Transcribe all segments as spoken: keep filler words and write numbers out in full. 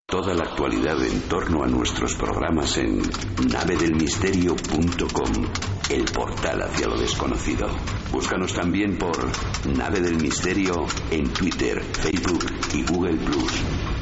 Toda la actualidad en torno a nuestros programas en nave del misterio punto com, el portal hacia lo desconocido. Búscanos también por Nave del Misterio en Twitter, Facebook y Google plus.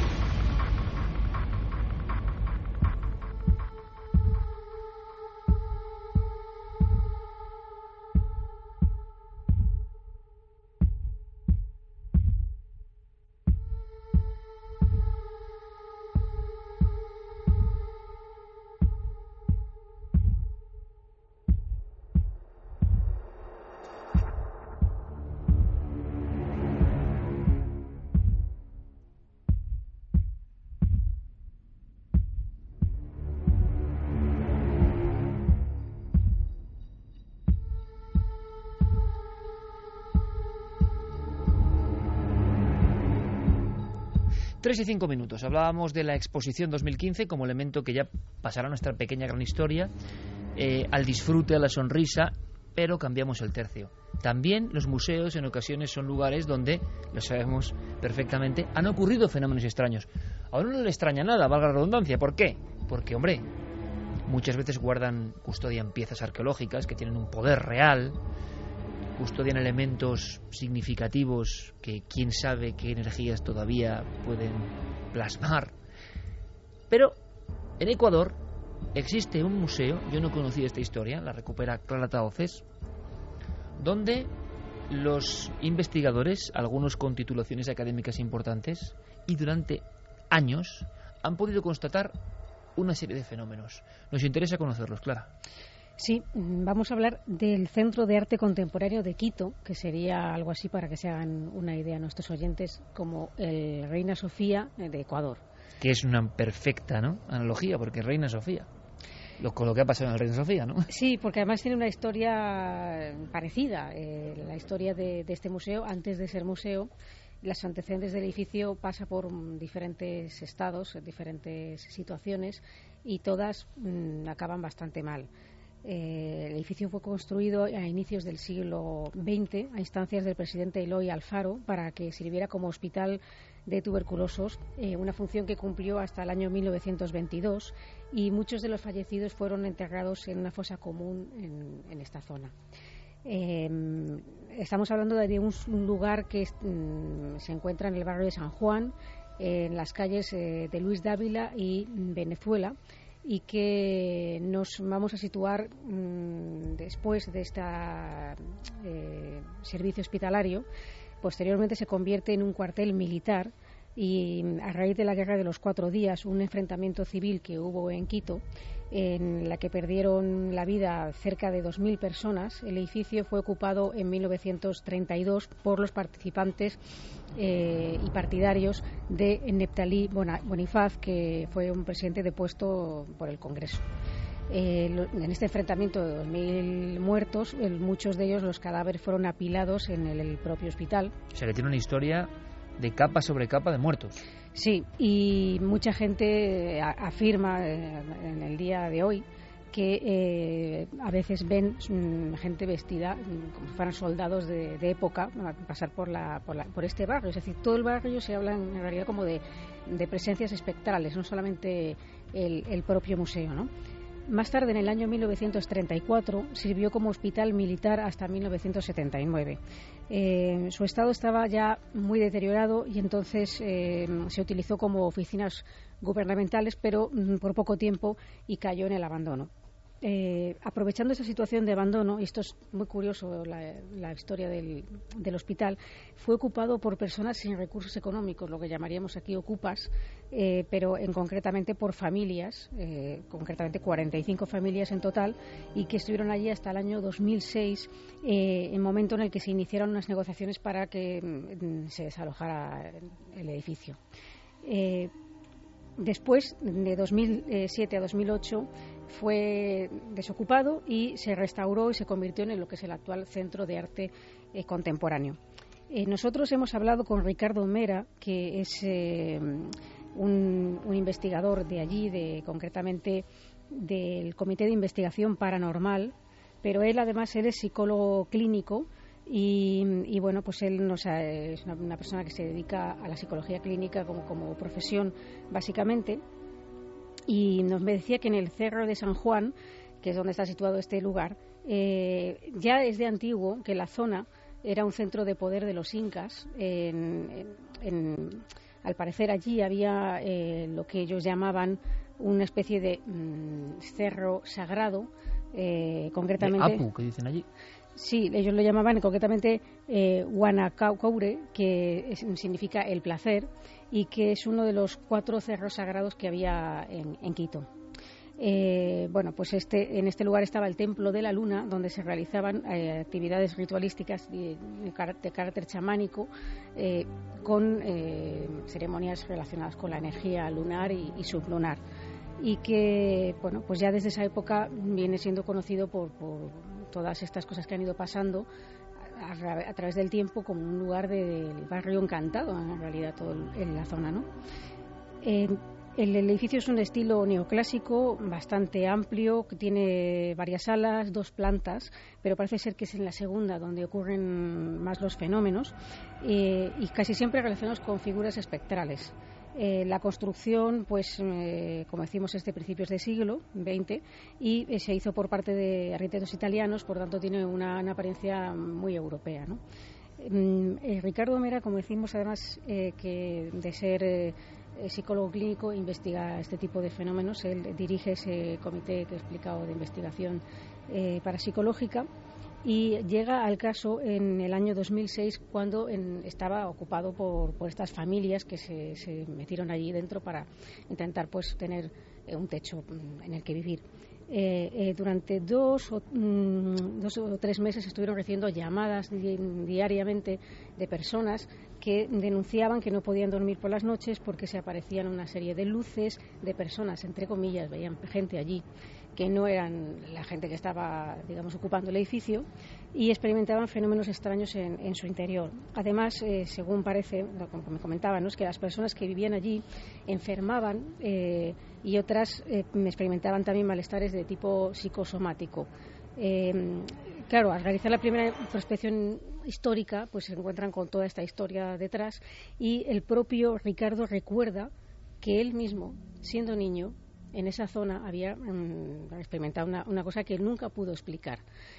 Tres y cinco minutos. Hablábamos de la exposición dos mil quince como elemento que ya pasará a nuestra pequeña gran historia, eh, al disfrute, a la sonrisa, pero cambiamos el tercio. También los museos en ocasiones son lugares donde, lo sabemos perfectamente, han ocurrido fenómenos extraños. A uno no le extraña nada, valga la redundancia. ¿Por qué? Porque, hombre, muchas veces guardan, custodian piezas arqueológicas que tienen un poder real, custodian elementos significativos que quién sabe qué energías todavía pueden plasmar. Pero en Ecuador existe un museo, yo no conocía esta historia, la recupera Clara Tahoces, donde los investigadores, algunos con titulaciones académicas importantes, y durante años han podido constatar una serie de fenómenos. Nos interesa conocerlos, Clara. Sí, vamos a hablar del Centro de Arte Contemporáneo de Quito, que sería algo así, para que se hagan una idea nuestros oyentes, como el Reina Sofía de Ecuador. Que es una perfecta, ¿no?, analogía, porque Reina Sofía, lo, con lo que ha pasado en el Reina Sofía, ¿no? Sí, porque además tiene una historia parecida. Eh, la historia de, de este museo, antes de ser museo, los antecedentes del edificio pasa por diferentes estados, diferentes situaciones, y todas mmm, acaban bastante mal. Eh, el edificio fue construido a inicios del siglo veinte a instancias del presidente Eloy Alfaro para que sirviera como hospital de tuberculosos, eh, una función que cumplió hasta el año mil novecientos veintidós, y muchos de los fallecidos fueron enterrados en una fosa común en, en esta zona. Eh, estamos hablando de un, un lugar que mm, se encuentra en el barrio de San Juan, eh, en las calles eh, de Luis Dávila y Venezuela, y que nos vamos a situar mmm, después de este eh, servicio hospitalario. Posteriormente se convierte en un cuartel militar, y a raíz de la Guerra de los Cuatro Días, un enfrentamiento civil que hubo en Quito, en la que perdieron la vida cerca de dos mil personas, el edificio fue ocupado en mil novecientos treinta y dos por los participantes eh, y partidarios de Neptalí Bonifaz, que fue un presidente depuesto por el Congreso. Eh, en este enfrentamiento de dos mil muertos, el, muchos de ellos, los cadáveres, fueron apilados en el, el propio hospital. O sea, que tiene una historia de capa sobre capa de muertos. Sí, y mucha gente afirma eh, en el día de hoy que eh, a veces ven mm, gente vestida mm, como si fueran soldados de, de época pasar por, la, por, la, por este barrio. Es decir, todo el barrio se habla en realidad como de, de presencias espectrales, no solamente el, el propio museo, ¿no? Más tarde, en el año mil novecientos treinta y cuatro, sirvió como hospital militar hasta mil novecientos setenta y nueve. Eh, su estado estaba ya muy deteriorado, y entonces eh, se utilizó como oficinas gubernamentales, pero mm, por poco tiempo, y cayó en el abandono. Eh, aprovechando esa situación de abandono, y esto es muy curioso, la, la historia del, del hospital, fue ocupado por personas sin recursos económicos, lo que llamaríamos aquí ocupas, eh, pero en concretamente por familias, eh, concretamente cuarenta y cinco familias en total, y que estuvieron allí hasta el año dos mil seis, eh, el momento en el que se iniciaron unas negociaciones para que mm, se desalojara el edificio. Eh, Después, de dos mil siete a dos mil ocho, fue desocupado y se restauró y se convirtió en lo que es el actual Centro de Arte eh, Contemporáneo. Eh, nosotros hemos hablado con Ricardo Mera, que es eh, un, un investigador de allí, de, concretamente del Comité de Investigación Paranormal, pero él además él es psicólogo clínico, Y, y bueno, pues él nos ha, es una, una persona que se dedica a la psicología clínica como, como profesión, básicamente. Y nos me decía que en el Cerro de San Juan, que es donde está situado este lugar, eh, ya es de antiguo que la zona era un centro de poder de los incas. En, en, en, al parecer allí había eh, lo que ellos llamaban una especie de mmm, cerro sagrado, eh, concretamente... De Apu, que dicen allí. Sí, ellos lo llamaban concretamente eh, Huanacaure, que es, significa el placer, y que es uno de los cuatro cerros sagrados que había en, en Quito. Eh, bueno, pues este, en este lugar estaba el Templo de la Luna, donde se realizaban eh, actividades ritualísticas de, de, carácter, de carácter chamánico, eh, con eh, ceremonias relacionadas con la energía lunar y, y sublunar. Y que, bueno, pues ya desde esa época viene siendo conocido por, por todas estas cosas que han ido pasando a, a, a través del tiempo como un lugar de, del barrio encantado, en realidad, todo el, en la zona, ¿no? Eh, el, el edificio es un estilo neoclásico bastante amplio, que tiene varias salas, dos plantas, pero parece ser que es en la segunda donde ocurren más los fenómenos, eh, y casi siempre relacionados con figuras espectrales. Eh, la construcción, pues, eh, como decimos, es de principios del siglo veinte y eh, se hizo por parte de arquitectos italianos, por tanto tiene una, una apariencia muy europea, ¿no? Eh, Ricardo Mera, como decimos, además eh, que de ser eh, psicólogo clínico, investiga este tipo de fenómenos. Él dirige ese comité que he explicado de investigación eh, parapsicológica. Y llega al caso en el año dos mil seis, cuando en, estaba ocupado por, por estas familias que se, se metieron allí dentro para intentar, pues, tener eh, un techo en el que vivir. Eh, eh, durante dos o, mm, dos o tres meses estuvieron recibiendo llamadas di- diariamente de personas que denunciaban que no podían dormir por las noches porque se aparecían una serie de luces de personas, entre comillas, veían gente allí que no eran la gente que estaba, digamos, ocupando el edificio, y experimentaban fenómenos extraños en, en su interior. Además, eh, según parece, lo que me comentaban, ¿no?, es que las personas que vivían allí enfermaban eh, y otras eh, experimentaban también malestares de tipo psicosomático. Eh, claro, al realizar la primera prospección histórica, pues se encuentran con toda esta historia detrás, y el propio Ricardo recuerda que él mismo, siendo niño, en esa zona había um, experimentado una, una cosa que él nunca pudo explicar.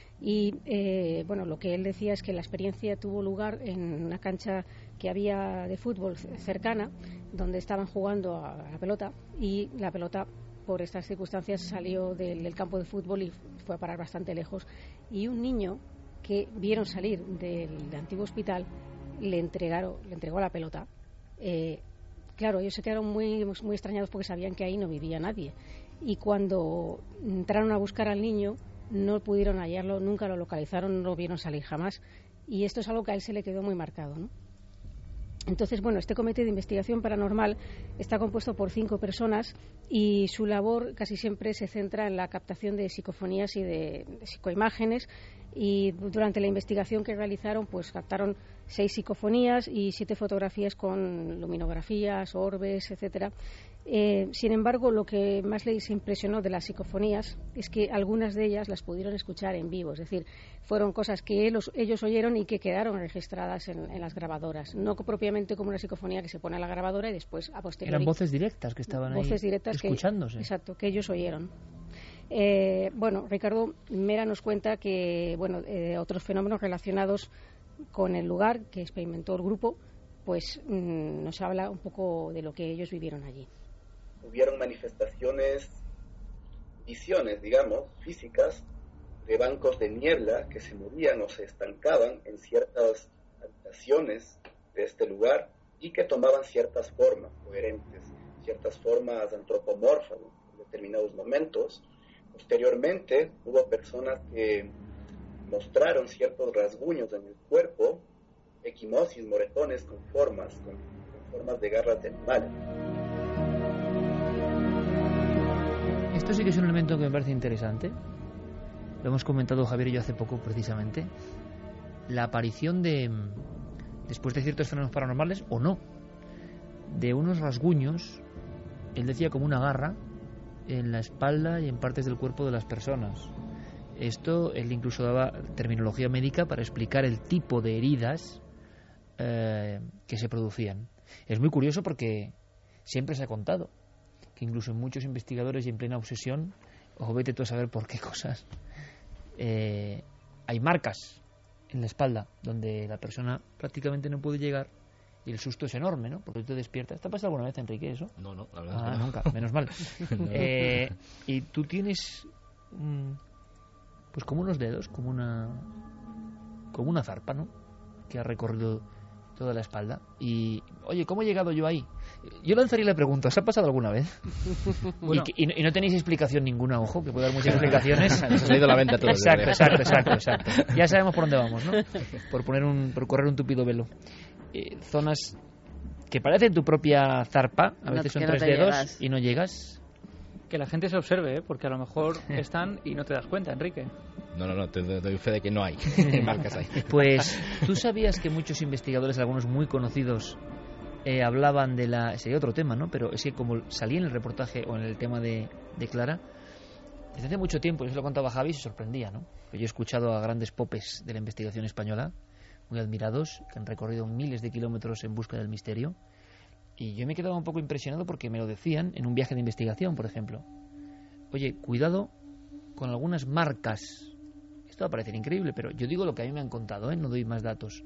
Y eh, bueno, lo que él decía es que la experiencia tuvo lugar en una cancha que había de fútbol cercana, donde estaban jugando a la pelota, y la pelota, por estas circunstancias, salió del, del campo de fútbol y fue a parar bastante lejos. Y un niño que vieron salir del, del antiguo hospital le entregaron, le entregó la pelota. Eh, Claro, ellos se quedaron muy, muy extrañados porque sabían que ahí no vivía nadie. Y cuando entraron a buscar al niño, no pudieron hallarlo, nunca lo localizaron, no lo vieron salir jamás. Y esto es algo que a él se le quedó muy marcado, ¿no? Entonces, bueno, este comité de investigación paranormal está compuesto por cinco personas y su labor casi siempre se centra en la captación de psicofonías y de, de psicoimágenes. Y durante la investigación que realizaron, pues captaron seis psicofonías y siete fotografías con luminografías, orbes, etcétera. Eh, sin embargo, lo que más les impresionó de las psicofonías es que algunas de ellas las pudieron escuchar en vivo, es decir, fueron cosas que ellos, ellos oyeron y que quedaron registradas en, en las grabadoras, no propiamente como una psicofonía que se pone a la grabadora y después a posteriori. Eran voces directas que estaban voces ahí directas escuchándose. Que, exacto, que ellos oyeron. Eh, bueno, Ricardo Mera nos cuenta que, bueno, eh, otros fenómenos relacionados con el lugar que experimentó el grupo, pues mmm, nos habla un poco de lo que ellos vivieron allí. Hubieron manifestaciones, visiones, digamos, físicas, de bancos de niebla que se movían o se estancaban en ciertas habitaciones de este lugar y que tomaban ciertas formas coherentes, ciertas formas antropomorfas en determinados momentos. Posteriormente hubo personas que mostraron ciertos rasguños en el cuerpo, equimosis, moretones con formas, con, con formas de garras de animales. Esto sí que es un elemento que me parece interesante. Lo hemos comentado Javier y yo hace poco, precisamente. La aparición de, después de ciertos fenómenos paranormales, o no, de unos rasguños, él decía como una garra, en la espalda y en partes del cuerpo de las personas. Esto, él incluso daba terminología médica para explicar el tipo de heridas eh, que se producían. Es muy curioso porque siempre se ha contado que incluso muchos investigadores y en plena obsesión, o vete tú a saber por qué cosas, eh, hay marcas en la espalda donde la persona prácticamente no puede llegar y el susto es enorme, ¿no? Porque tú te despiertas. ¿Te ha pasado alguna vez, Enrique, eso? No, no, la verdad Ah, es que no. nunca, menos mal. No. eh, y tú tienes mm, pues como unos dedos, como una como una zarpa, ¿no? Que ha recorrido toda la espalda. Y, oye, ¿cómo he llegado yo ahí? Yo lanzaría la pregunta, ¿os ha pasado alguna vez? Bueno. Y, que, y, no, y no tenéis explicación ninguna, ojo, que puede dar muchas explicaciones. Nos ha salido la venta todo. Exacto, exacto, exacto, exacto. Ya sabemos por dónde vamos, ¿no? Por poner un, por correr un tupido velo. Eh, zonas que parecen tu propia zarpa, a veces son no tres te dedos llegas. y no llegas. Que la gente se observe, ¿eh? Porque a lo mejor están y no te das cuenta, Enrique. No, no, no, te doy fe de que no hay marcas ahí. Pues, ¿tú sabías que muchos investigadores, algunos muy conocidos, eh, hablaban de la... Sería otro tema, ¿no? Pero es que como salía en el reportaje o en el tema de, de Clara, desde hace mucho tiempo, yo se lo contaba a Javi y se sorprendía, ¿no? Yo he escuchado a grandes popes de la investigación española, muy admirados, que han recorrido miles de kilómetros en busca del misterio, y yo me he quedado un poco impresionado porque me lo decían en un viaje de investigación, por ejemplo. Oye, cuidado con algunas marcas. Esto va a parecer increíble, pero yo digo lo que a mí me han contado, ¿eh? No doy más datos.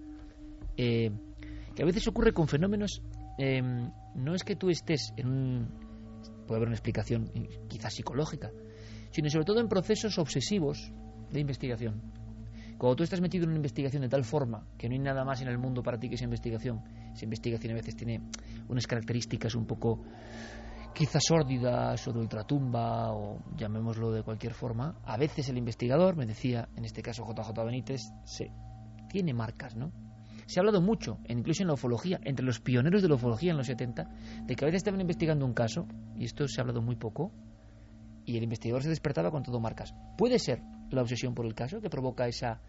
Eh, que a veces ocurre con fenómenos... Eh, no es que tú estés en un... Puede haber una explicación quizás psicológica, sino sobre todo en procesos obsesivos de investigación. Cuando tú estás metido en una investigación de tal forma que no hay nada más en el mundo para ti que esa investigación, esa investigación a veces tiene unas características un poco quizás sórdidas o de ultratumba o llamémoslo de cualquier forma, a veces el investigador, me decía en este caso J J Benítez, se, tiene marcas, ¿no? Se ha hablado mucho, incluso en la ufología, entre los pioneros de la ufología en los setenta, de que a veces estaban investigando un caso, y esto se ha hablado muy poco, y el investigador se despertaba con todo marcas. Puede ser la obsesión por el caso que provoca esa...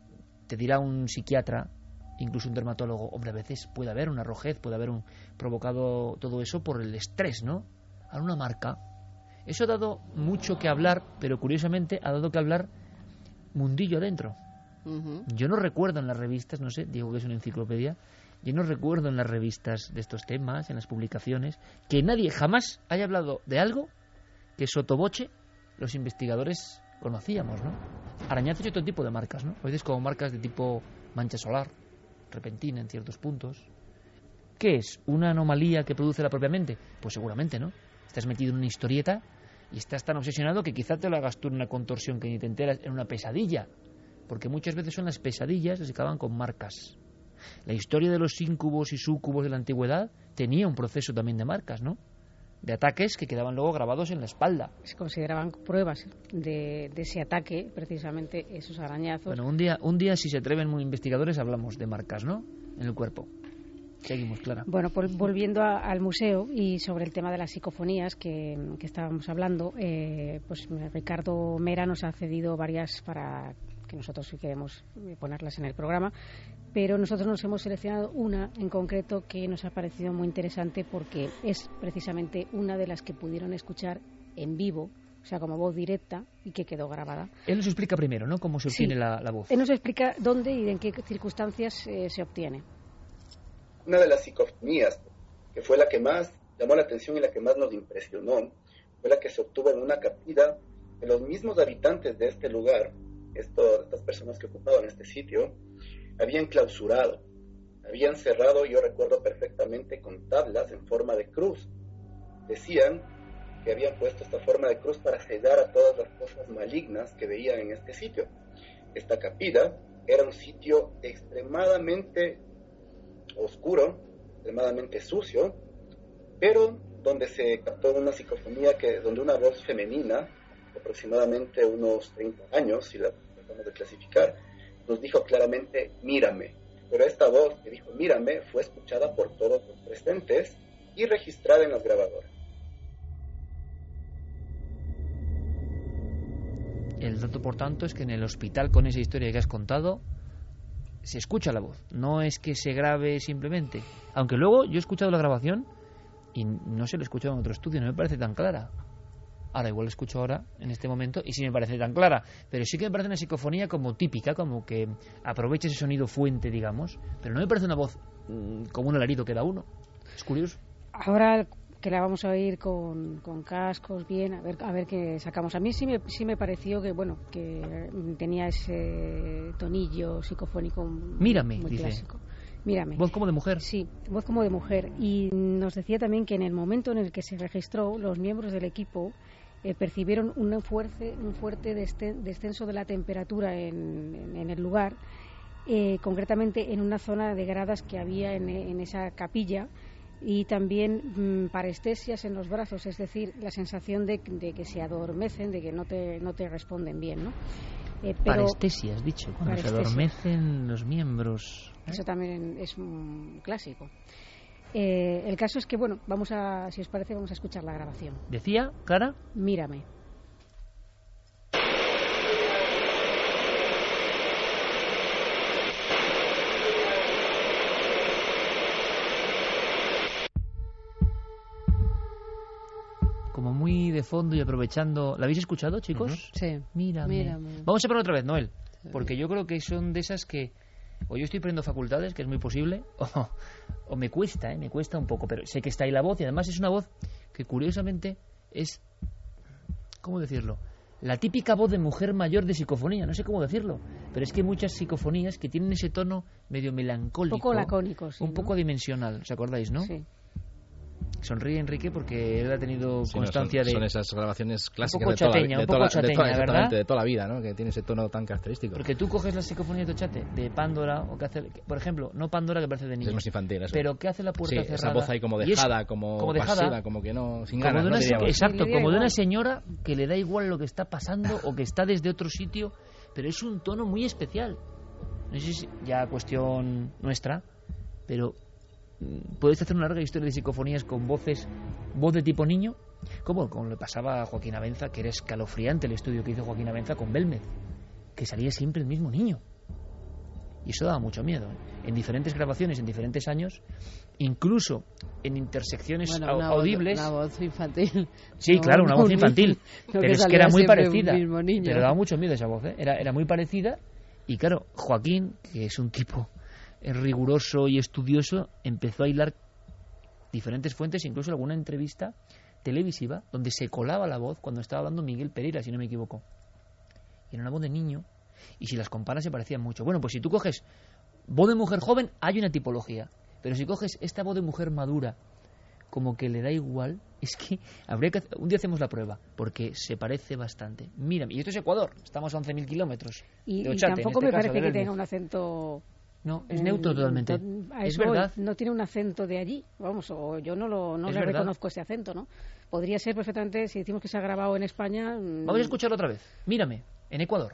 Te dirá un psiquiatra, incluso un dermatólogo, hombre, a veces puede haber una rojez, puede haber un provocado todo eso por el estrés, ¿no? A una marca. Eso ha dado mucho que hablar, pero curiosamente ha dado que hablar mundillo adentro. Uh-huh. Yo no recuerdo en las revistas, no sé, digo que es una enciclopedia, yo no recuerdo en las revistas de estos temas, en las publicaciones, que nadie jamás haya hablado de algo que sotoboche los investigadores conocíamos, ¿no? Arañazos y otro tipo de marcas, ¿no? A veces como marcas de tipo mancha solar, repentina en ciertos puntos. ¿Qué es? ¿Una anomalía que produce la propia mente? Pues seguramente, ¿no? Estás metido en una historieta y estás tan obsesionado que quizá te lo hagas tú en una contorsión que ni te enteras, en una pesadilla. Porque muchas veces son las pesadillas las que acaban con marcas. La historia de los íncubos y súcubos de la antigüedad tenía un proceso también de marcas, ¿no? De ataques que quedaban luego grabados en la espalda. Se consideraban pruebas de, de ese ataque, precisamente esos arañazos. Bueno, un día, un día si se atreven muy investigadores, hablamos de marcas, ¿no? En el cuerpo. Seguimos, Clara. Bueno, por, volviendo a, al museo y sobre el tema de las psicofonías que, que estábamos hablando, eh, pues Ricardo Mera nos ha cedido varias para que nosotros sí queremos ponerlas en el programa, pero nosotros nos hemos seleccionado una en concreto que nos ha parecido muy interesante porque es precisamente una de las que pudieron escuchar en vivo, o sea, como voz directa y que quedó grabada. Él nos explica primero, ¿no?, cómo se obtiene sí, la, la voz. Él nos explica dónde y en qué circunstancias eh, se obtiene. Una de las psicofonías que fue la que más llamó la atención y la que más nos impresionó fue la que se obtuvo en una capilla de los mismos habitantes de este lugar. Esto, estas personas que ocupaban este sitio habían clausurado, habían cerrado, yo recuerdo perfectamente, con tablas en forma de cruz. Decían que habían puesto esta forma de cruz para cegar a todas las cosas malignas que veían en este sitio. Esta capilla era un sitio extremadamente oscuro, extremadamente sucio, pero donde se captó una psicofonía, que, donde una voz femenina, aproximadamente unos treinta años, si la tratamos de clasificar, nos dijo claramente, mírame. Pero esta voz que dijo, mírame, fue escuchada por todos los presentes y registrada en las grabadoras. El dato, por tanto, es que en el hospital, con esa historia que has contado, se escucha la voz. No es que se grabe simplemente. Aunque luego yo he escuchado la grabación y no se la he escuchado en otro estudio, no me parece tan clara. Ahora igual la escucho ahora, en este momento, y sí me parece tan clara. Pero sí que me parece una psicofonía como típica, como que aprovecha ese sonido fuente, digamos. Pero no me parece una voz mmm, como un alarido que da uno. Es curioso. Ahora que la vamos a oír con, con cascos, bien, a ver a ver qué sacamos. A mí sí me, sí me pareció que, bueno, que tenía ese tonillo psicofónico Mírame, muy dice. Clásico. Mírame. ¿Voz como de mujer? Sí, voz como de mujer. Y nos decía también que en el momento en el que se registró, los miembros del equipo eh, percibieron un fuerte, un fuerte descenso de la temperatura en, en, en el lugar, eh, concretamente en una zona de gradas que había en, en esa capilla, y también mmm, parestesias en los brazos, es decir, la sensación de, de que se adormecen, de que no te, no te responden bien, ¿no? Eh, pero, parestesia, has dicho, cuando parestesia. Se adormecen los miembros. ¿eh? Eso también es un clásico. Eh, el caso es que, bueno, vamos a, si os parece, vamos a escuchar la grabación. ¿Decía, Clara? Mírame. Como muy de fondo y aprovechando. ¿La habéis escuchado, chicos? Uh-huh. Sí. Mírame. Mírame. Vamos a poner otra vez, Noel. Sí. Porque yo creo que son de esas que o yo estoy perdiendo facultades, que es muy posible, o, o me cuesta, ¿eh? me cuesta un poco, pero sé que está ahí la voz, y además es una voz que curiosamente es, ¿cómo decirlo?, la típica voz de mujer mayor de psicofonía, no sé cómo decirlo, pero es que hay muchas psicofonías que tienen ese tono medio melancólico, un poco lacónico, sí, un ¿no? poco dimensional, ¿os acordáis, no? Sí. Sonríe Enrique porque él ha tenido sí, constancia no, son, de... Son esas grabaciones clásicas un poco chateña, de toda, un poco de toda, chateña, de toda, ¿verdad? De toda la vida, ¿no? Que tiene ese tono tan característico. Porque tú coges la psicofonía de Tochate, de Pándora, o que hace... Por ejemplo, no Pándora, que parece de niño. Es más infantil, eso. Pero que hace la puerta sí, cerrada. esa voz ahí como dejada, como, como dejada, pasiva, como que no... Sin como ganas, de una, ¿no? Exacto, como de una señora que le da igual lo que está pasando o que está desde otro sitio, pero es un tono muy especial. No sé si ya cuestión nuestra, pero... ¿Puedes hacer una larga historia de psicofonías con voces, voz de tipo niño? Como, como le pasaba a Joaquín Abenza, que era escalofriante el estudio que hizo Joaquín Abenza con Belmez, que salía siempre el mismo niño. Y eso daba mucho miedo, ¿eh? En diferentes grabaciones, en diferentes años, incluso en intersecciones bueno, una audibles. Voz, una voz infantil. Sí, no, claro, una voz infantil. Pero que es que era muy parecida. Niño. Pero daba mucho miedo esa voz, ¿eh? Era, era muy parecida. Y claro, Joaquín, que es un tipo riguroso y estudioso, empezó a hilar diferentes fuentes, incluso alguna entrevista televisiva donde se colaba la voz cuando estaba hablando Miguel Pereira, si no me equivoco, y era una voz de niño, y si las comparas se parecían mucho. Bueno, pues si tú coges voz de mujer joven, hay una tipología, pero si coges esta voz de mujer madura, como que le da igual, es que habría que hacer... un día hacemos la prueba, porque se parece bastante. Mira, y esto es Ecuador, estamos a once mil kilómetros y, de Ochate, y tampoco en este me caso, parece que tenga un acento... No, es neutro totalmente. Es verdad. No tiene un acento de allí, vamos, o yo no lo no le reconozco ese acento, ¿no? Podría ser perfectamente, si decimos que se ha grabado en España... Vamos a escucharlo otra vez. Mírame, en Ecuador.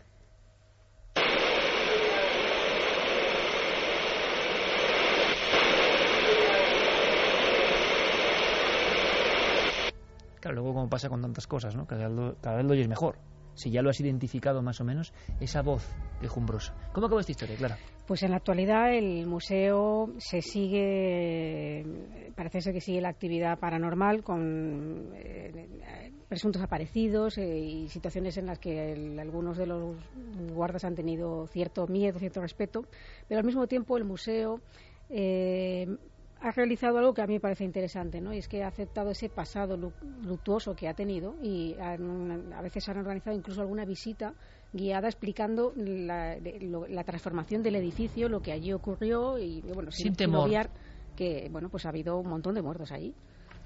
Claro, luego como pasa con tantas cosas, ¿no? Cada vez lo, cada vez lo oyes mejor. Si ya lo has identificado más o menos, esa voz quejumbrosa. ¿Cómo acaba esta historia, Clara? Pues en la actualidad el museo se sigue, parece ser que sigue la actividad paranormal con eh, presuntos aparecidos eh, y situaciones en las que el, algunos de los guardas han tenido cierto miedo, cierto respeto, pero al mismo tiempo el museo... Eh, ha realizado algo que a mí me parece interesante, ¿no? Y es que ha aceptado ese pasado luctuoso que ha tenido y han, a veces han organizado incluso alguna visita guiada explicando la, lo, la transformación del edificio, lo que allí ocurrió y, bueno, sin, sin temor. Sin obviar que, bueno, pues ha habido un montón de muertos allí.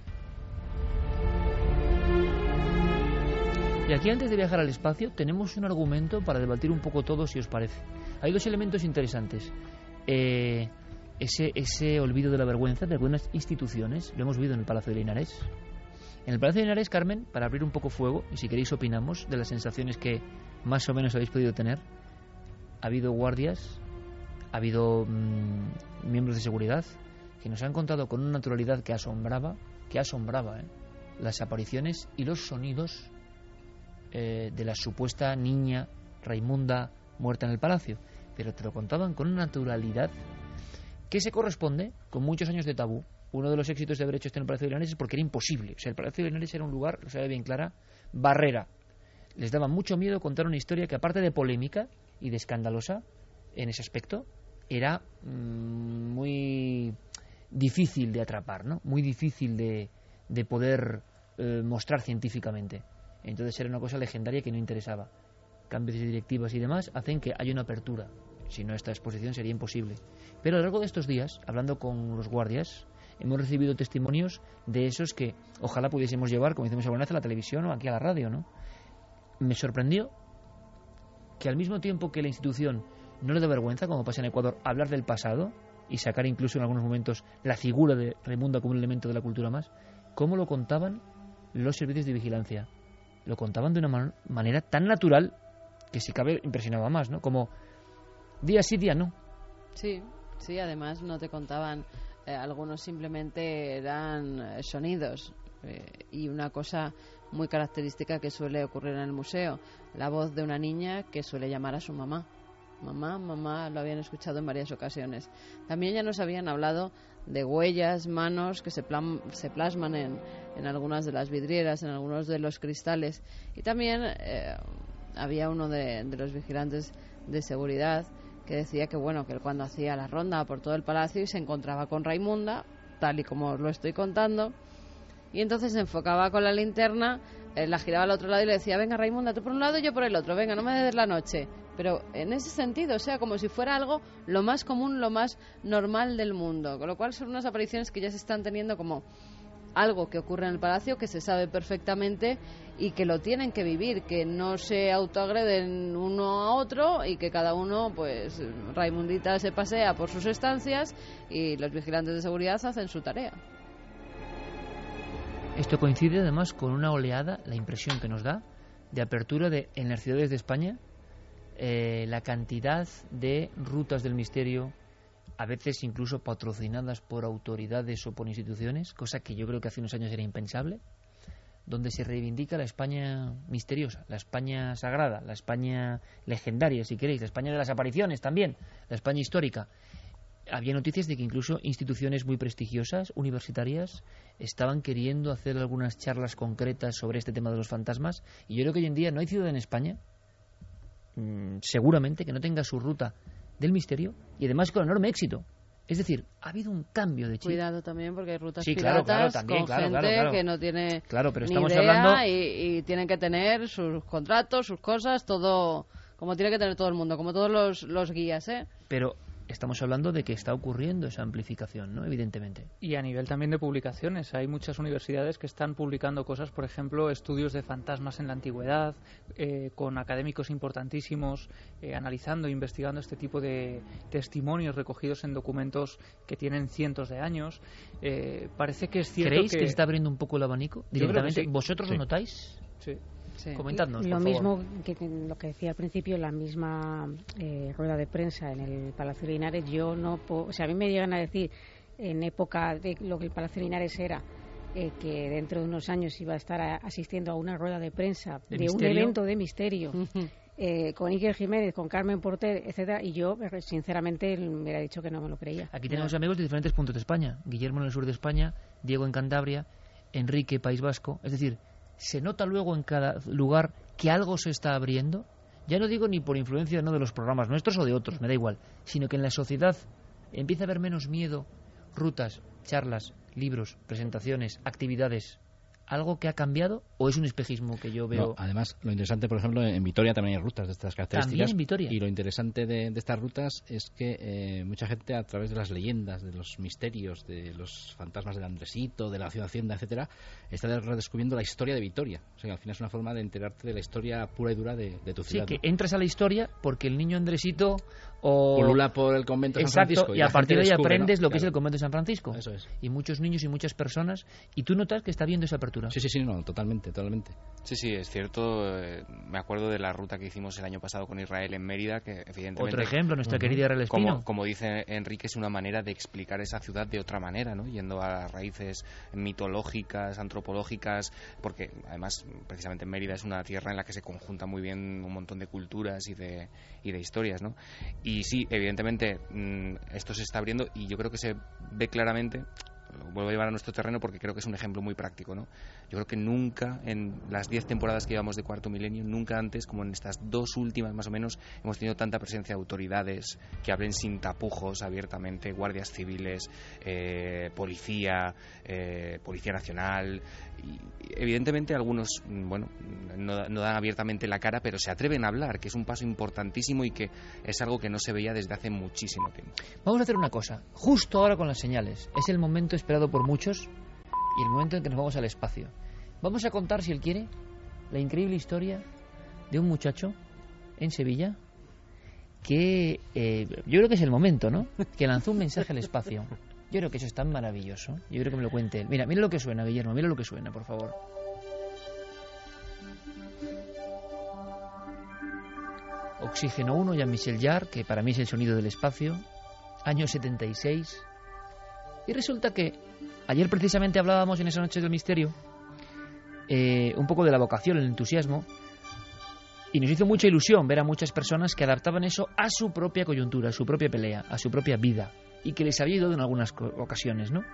Y aquí, antes de viajar al espacio, tenemos un argumento para debatir un poco todo, si os parece. Hay dos elementos interesantes. Eh... Ese, ese olvido de la vergüenza de algunas instituciones, lo hemos vivido en el Palacio de Linares. En el Palacio de Linares, Carmen, para abrir un poco fuego, y si queréis opinamos de las sensaciones que más o menos habéis podido tener, ha habido guardias, ha habido mmm, miembros de seguridad que nos han contado con una naturalidad que asombraba, que asombraba, ¿eh? las apariciones y los sonidos eh, de la supuesta niña Raimunda muerta en el palacio, pero te lo contaban con una naturalidad que se corresponde con muchos años de tabú uno de los éxitos de haber hecho esto en el Palacio de Linares es porque era imposible. O sea, el Palacio de Linares era un lugar, lo sabe bien Clara, barrera. Les daba mucho miedo contar una historia que, aparte de polémica y de escandalosa en ese aspecto, era mmm, muy difícil de atrapar, ¿no? Muy difícil de, de poder eh, mostrar científicamente. Entonces era una cosa legendaria que no interesaba. Cambios de directivas y demás hacen que haya una apertura. Si no, esta exposición sería imposible. Pero a lo largo de estos días, hablando con los guardias, hemos recibido testimonios de esos que ojalá pudiésemos llevar, como decimos alguna vez, a la televisión o aquí a la radio, ¿no? Me sorprendió que al mismo tiempo que la institución no le da vergüenza, como pasa en Ecuador, hablar del pasado y sacar incluso en algunos momentos la figura de Raimundo como un elemento de la cultura más, cómo lo contaban los servicios de vigilancia. Lo contaban de una man- manera tan natural que, si cabe, impresionaba más, ¿no? Como día sí, día no. Sí, sí, además no te contaban, eh, algunos simplemente eran eh, sonidos. Eh, y una cosa muy característica que suele ocurrir en el museo, la voz de una niña que suele llamar a su mamá. Mamá, mamá, lo habían escuchado en varias ocasiones. También ya nos habían hablado de huellas, manos que se, plam- se plasman en, en algunas de las vidrieras, en algunos de los cristales. Y también eh, había uno de, de los vigilantes de seguridad que decía que, bueno, que él cuando hacía la ronda por todo el palacio y se encontraba con Raimunda, tal y como os lo estoy contando, y entonces se enfocaba con la linterna, eh, la giraba al otro lado y le decía: venga, Raimunda, tú por un lado y yo por el otro, venga, no me des la noche. Pero en ese sentido, o sea, como si fuera algo lo más común, lo más normal del mundo, con lo cual son unas apariciones que ya se están teniendo como algo que ocurre en el palacio, que se sabe perfectamente y que lo tienen que vivir, que no se autoagreden uno a otro y que cada uno, pues, Raimundita se pasea por sus estancias y los vigilantes de seguridad hacen su tarea. Esto coincide además con una oleada, la impresión que nos da, de apertura de, en las ciudades de España, eh, la cantidad de rutas del misterio, a veces incluso patrocinadas por autoridades o por instituciones, cosa que yo creo que hace unos años era impensable, donde se reivindica la España misteriosa, la España sagrada, la España legendaria, si queréis, la España de las apariciones también, la España histórica. Había noticias de que incluso instituciones muy prestigiosas, universitarias, estaban queriendo hacer algunas charlas concretas sobre este tema de los fantasmas, y yo creo que hoy en día no hay ciudad en España, mmm, seguramente, que no tenga su ruta del misterio, y además con enorme éxito. Es decir, ha habido un cambio de chip. Cuidado también, porque hay rutas sí, piratas claro, claro, también, con claro, gente claro, claro. que no tiene claro, pero ni estamos idea hablando... y, y tienen que tener sus contratos, sus cosas, todo como tiene que tener todo el mundo, como todos los, los guías, ¿eh? Pero estamos hablando de que está ocurriendo esa amplificación, ¿no? Evidentemente. Y a nivel también de publicaciones, hay muchas universidades que están publicando cosas, por ejemplo, estudios de fantasmas en la antigüedad, eh, con académicos importantísimos, eh, analizando e investigando este tipo de testimonios recogidos en documentos que tienen cientos de años. Eh, parece que es cierto ¿Creéis que... que se está abriendo un poco el abanico directamente? Sí. ¿Vosotros sí. lo notáis? Sí. Sí. Comentadnos, lo por mismo favor. que lo que decía al principio, la misma eh, rueda de prensa en el Palacio de Linares. Yo no puedo, o sea, a mí me llegan a decir en época de lo que el Palacio de Linares era, eh, que dentro de unos años iba a estar a, asistiendo a una rueda de prensa de, de un evento de misterio eh, con Iker Jiménez, con Carmen Porter, etcétera, y yo sinceramente me hubiera dicho que no me lo creía. Aquí tenemos amigos de diferentes puntos de España: Guillermo en el sur de España, Diego en Cantabria, Enrique, País Vasco. Es decir, se nota luego en cada lugar que algo se está abriendo. Ya no digo ni por influencia no de los programas nuestros o de otros, me da igual, sino que en la sociedad empieza a haber menos miedo, rutas, charlas, libros, presentaciones, actividades. ¿Algo que ha cambiado o es un espejismo que yo veo? No, además, lo interesante, por ejemplo, en Vitoria también hay rutas de estas características. También en Vitoria. Y lo interesante de, de estas rutas es que eh, mucha gente, a través de las leyendas, de los misterios, de los fantasmas del Andresito, de la ciudad Hacienda, etcétera, está redescubriendo la historia de Vitoria. O sea, que al final es una forma de enterarte de la historia pura y dura de, de tu ciudad. Sí, que ¿no? entras a la historia porque el niño Andresito o... pulula por el convento de San Exacto, Francisco. y, y a partir de ahí descubre, aprendes ¿no? lo Claro. que es el convento de San Francisco. Eso es. Y muchos niños y muchas personas. Y tú notas que está viendo esa apertura. Sí, sí, sí, no, totalmente, totalmente. Sí, sí, es cierto. Eh, me acuerdo de la ruta que hicimos el año pasado con Israel en Mérida, que evidentemente... Otro ejemplo, nuestra uh-huh. querida Israel Espino. Como, como dice Enrique, es una manera de explicar esa ciudad de otra manera, ¿no? Yendo a las raíces mitológicas, antropológicas, porque además, precisamente en Mérida es una tierra en la que se conjunta muy bien un montón de culturas y de, y de historias, ¿no? Y sí, evidentemente, mmm, esto se está abriendo y yo creo que se ve claramente... lo vuelvo a llevar a nuestro terreno porque creo que es un ejemplo muy práctico, ¿no? Yo creo que nunca, en las diez temporadas que llevamos de Cuarto Milenio, nunca antes, como en estas dos últimas más o menos, hemos tenido tanta presencia de autoridades que hablen sin tapujos abiertamente, guardias civiles, eh, policía, eh, policía nacional. Y evidentemente algunos, bueno, no, no dan abiertamente la cara, pero se atreven a hablar, que es un paso importantísimo y que es algo que no se veía desde hace muchísimo tiempo. Vamos a hacer una cosa, justo ahora con las señales. Es el momento esperado por muchos y el momento en que nos vamos al espacio. Vamos a contar, si él quiere, la increíble historia de un muchacho en Sevilla que eh, yo creo que es el momento, ¿no? Que lanzó un mensaje al espacio. Yo creo que eso es tan maravilloso. Yo creo que me lo cuente él. Mira, mira lo que suena, Guillermo. Mira lo que suena, por favor. Oxígeno uno, Jean-Michel Jarre, que para mí es el sonido del espacio. Año setenta y seis. Y resulta que ayer precisamente hablábamos en esa noche del misterio eh, un poco de la vocación, el entusiasmo. Y nos hizo mucha ilusión ver a muchas personas que adaptaban eso a su propia coyuntura, a su propia pelea, a su propia vida. Y que les había ayudado en algunas ocasiones, ¿no?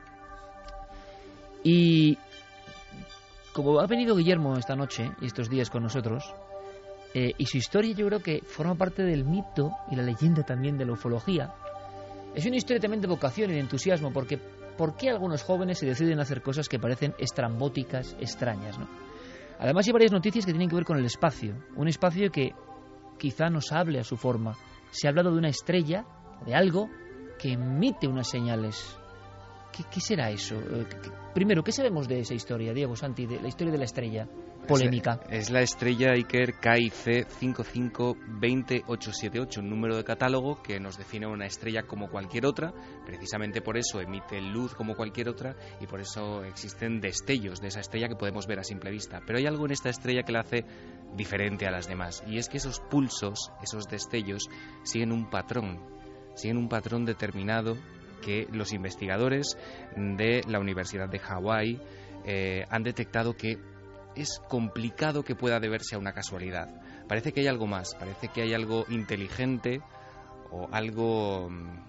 Y como ha venido Guillermo esta noche y estos días con nosotros, eh, y su historia yo creo que forma parte del mito y la leyenda también de la ufología, es una historia también de vocación y de entusiasmo, porque ¿por qué algunos jóvenes se deciden a hacer cosas que parecen estrambóticas, extrañas, ¿no? Además hay varias noticias que tienen que ver con el espacio, un espacio que quizá nos hable a su forma. Se ha hablado de una estrella, de algo que emite unas señales. ¿Qué, qué será eso? Primero, ¿qué sabemos de esa historia, Diego, Santi, de la historia de la estrella polémica? Es la estrella Iker K I C cinco cinco dos cero ocho siete ocho, un número de catálogo que nos define una estrella como cualquier otra. Precisamente por eso emite luz como cualquier otra y por eso existen destellos de esa estrella que podemos ver a simple vista. Pero hay algo en esta estrella que la hace diferente a las demás, y es que esos pulsos, esos destellos, siguen un patrón. siguen un patrón determinado que los investigadores de la Universidad de Hawái eh, han detectado que es complicado que pueda deberse a una casualidad. Parece que hay algo más, parece que hay algo inteligente o algo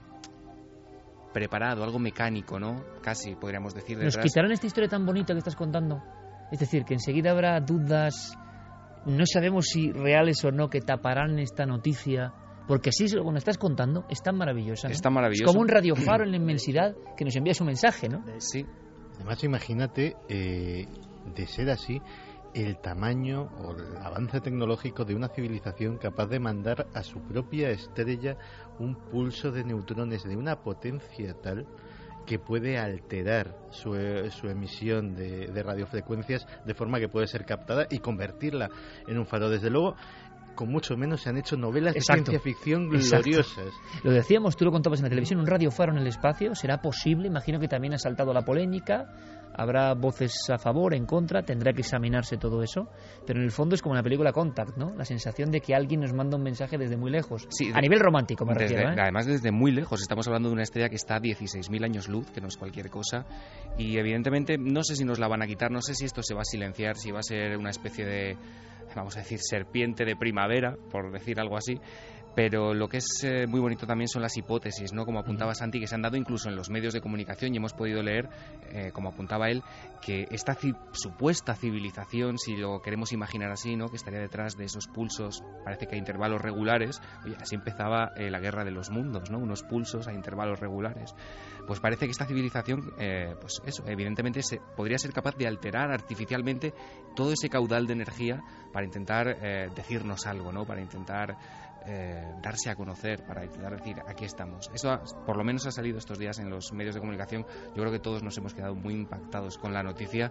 mmm, preparado, algo mecánico, ¿no? Casi podríamos decir. Nos quitarán esta historia tan bonita que estás contando. Es decir, que enseguida habrá dudas, no sabemos si reales o no, que taparán esta noticia. Porque así, lo que nos estás contando, es tan maravillosa, ¿no? Es tan maravilloso. Es como un radiofaro en la inmensidad que nos envía su mensaje, ¿no? Sí. Además, imagínate, eh, de ser así, el tamaño o el avance tecnológico de una civilización capaz de mandar a su propia estrella un pulso de neutrones de una potencia tal que puede alterar su, su emisión de, de radiofrecuencias de forma que puede ser captada y convertirla en un faro. Desde luego, con mucho menos se han hecho novelas Exacto. de ciencia ficción gloriosas. Exacto. Lo decíamos, tú lo contabas en la televisión, un radiofaro en el espacio, ¿será posible? Imagino que también ha saltado la polémica, habrá voces a favor, en contra, tendrá que examinarse todo eso, pero en el fondo es como en la película Contact, ¿no? La sensación de que alguien nos manda un mensaje desde muy lejos, sí, a nivel romántico me desde, refiero, ¿eh? Además desde muy lejos, estamos hablando de una estrella que está a dieciséis mil años luz, que no es cualquier cosa, y evidentemente no sé si nos la van a quitar, no sé si esto se va a silenciar, si va a ser una especie de, vamos a decir, serpiente de primavera, por decir algo así, pero lo que es eh, muy bonito también son las hipótesis, ¿no? Como apuntaba Santi, que se han dado incluso en los medios de comunicación y hemos podido leer, eh, como apuntaba él, que esta ci- supuesta civilización, si lo queremos imaginar así, ¿no? Que estaría detrás de esos pulsos, parece que a intervalos regulares. Oye, así empezaba eh, la guerra de los mundos, ¿no? Unos pulsos a intervalos regulares. Pues parece que esta civilización, eh, pues eso, evidentemente se, podría ser capaz de alterar artificialmente todo ese caudal de energía para intentar eh, decirnos algo, ¿no? Para intentar Eh, darse a conocer, para intentar decir aquí estamos. Eso ha, por lo menos ha salido estos días en los medios de comunicación. Yo creo que todos nos hemos quedado muy impactados con la noticia,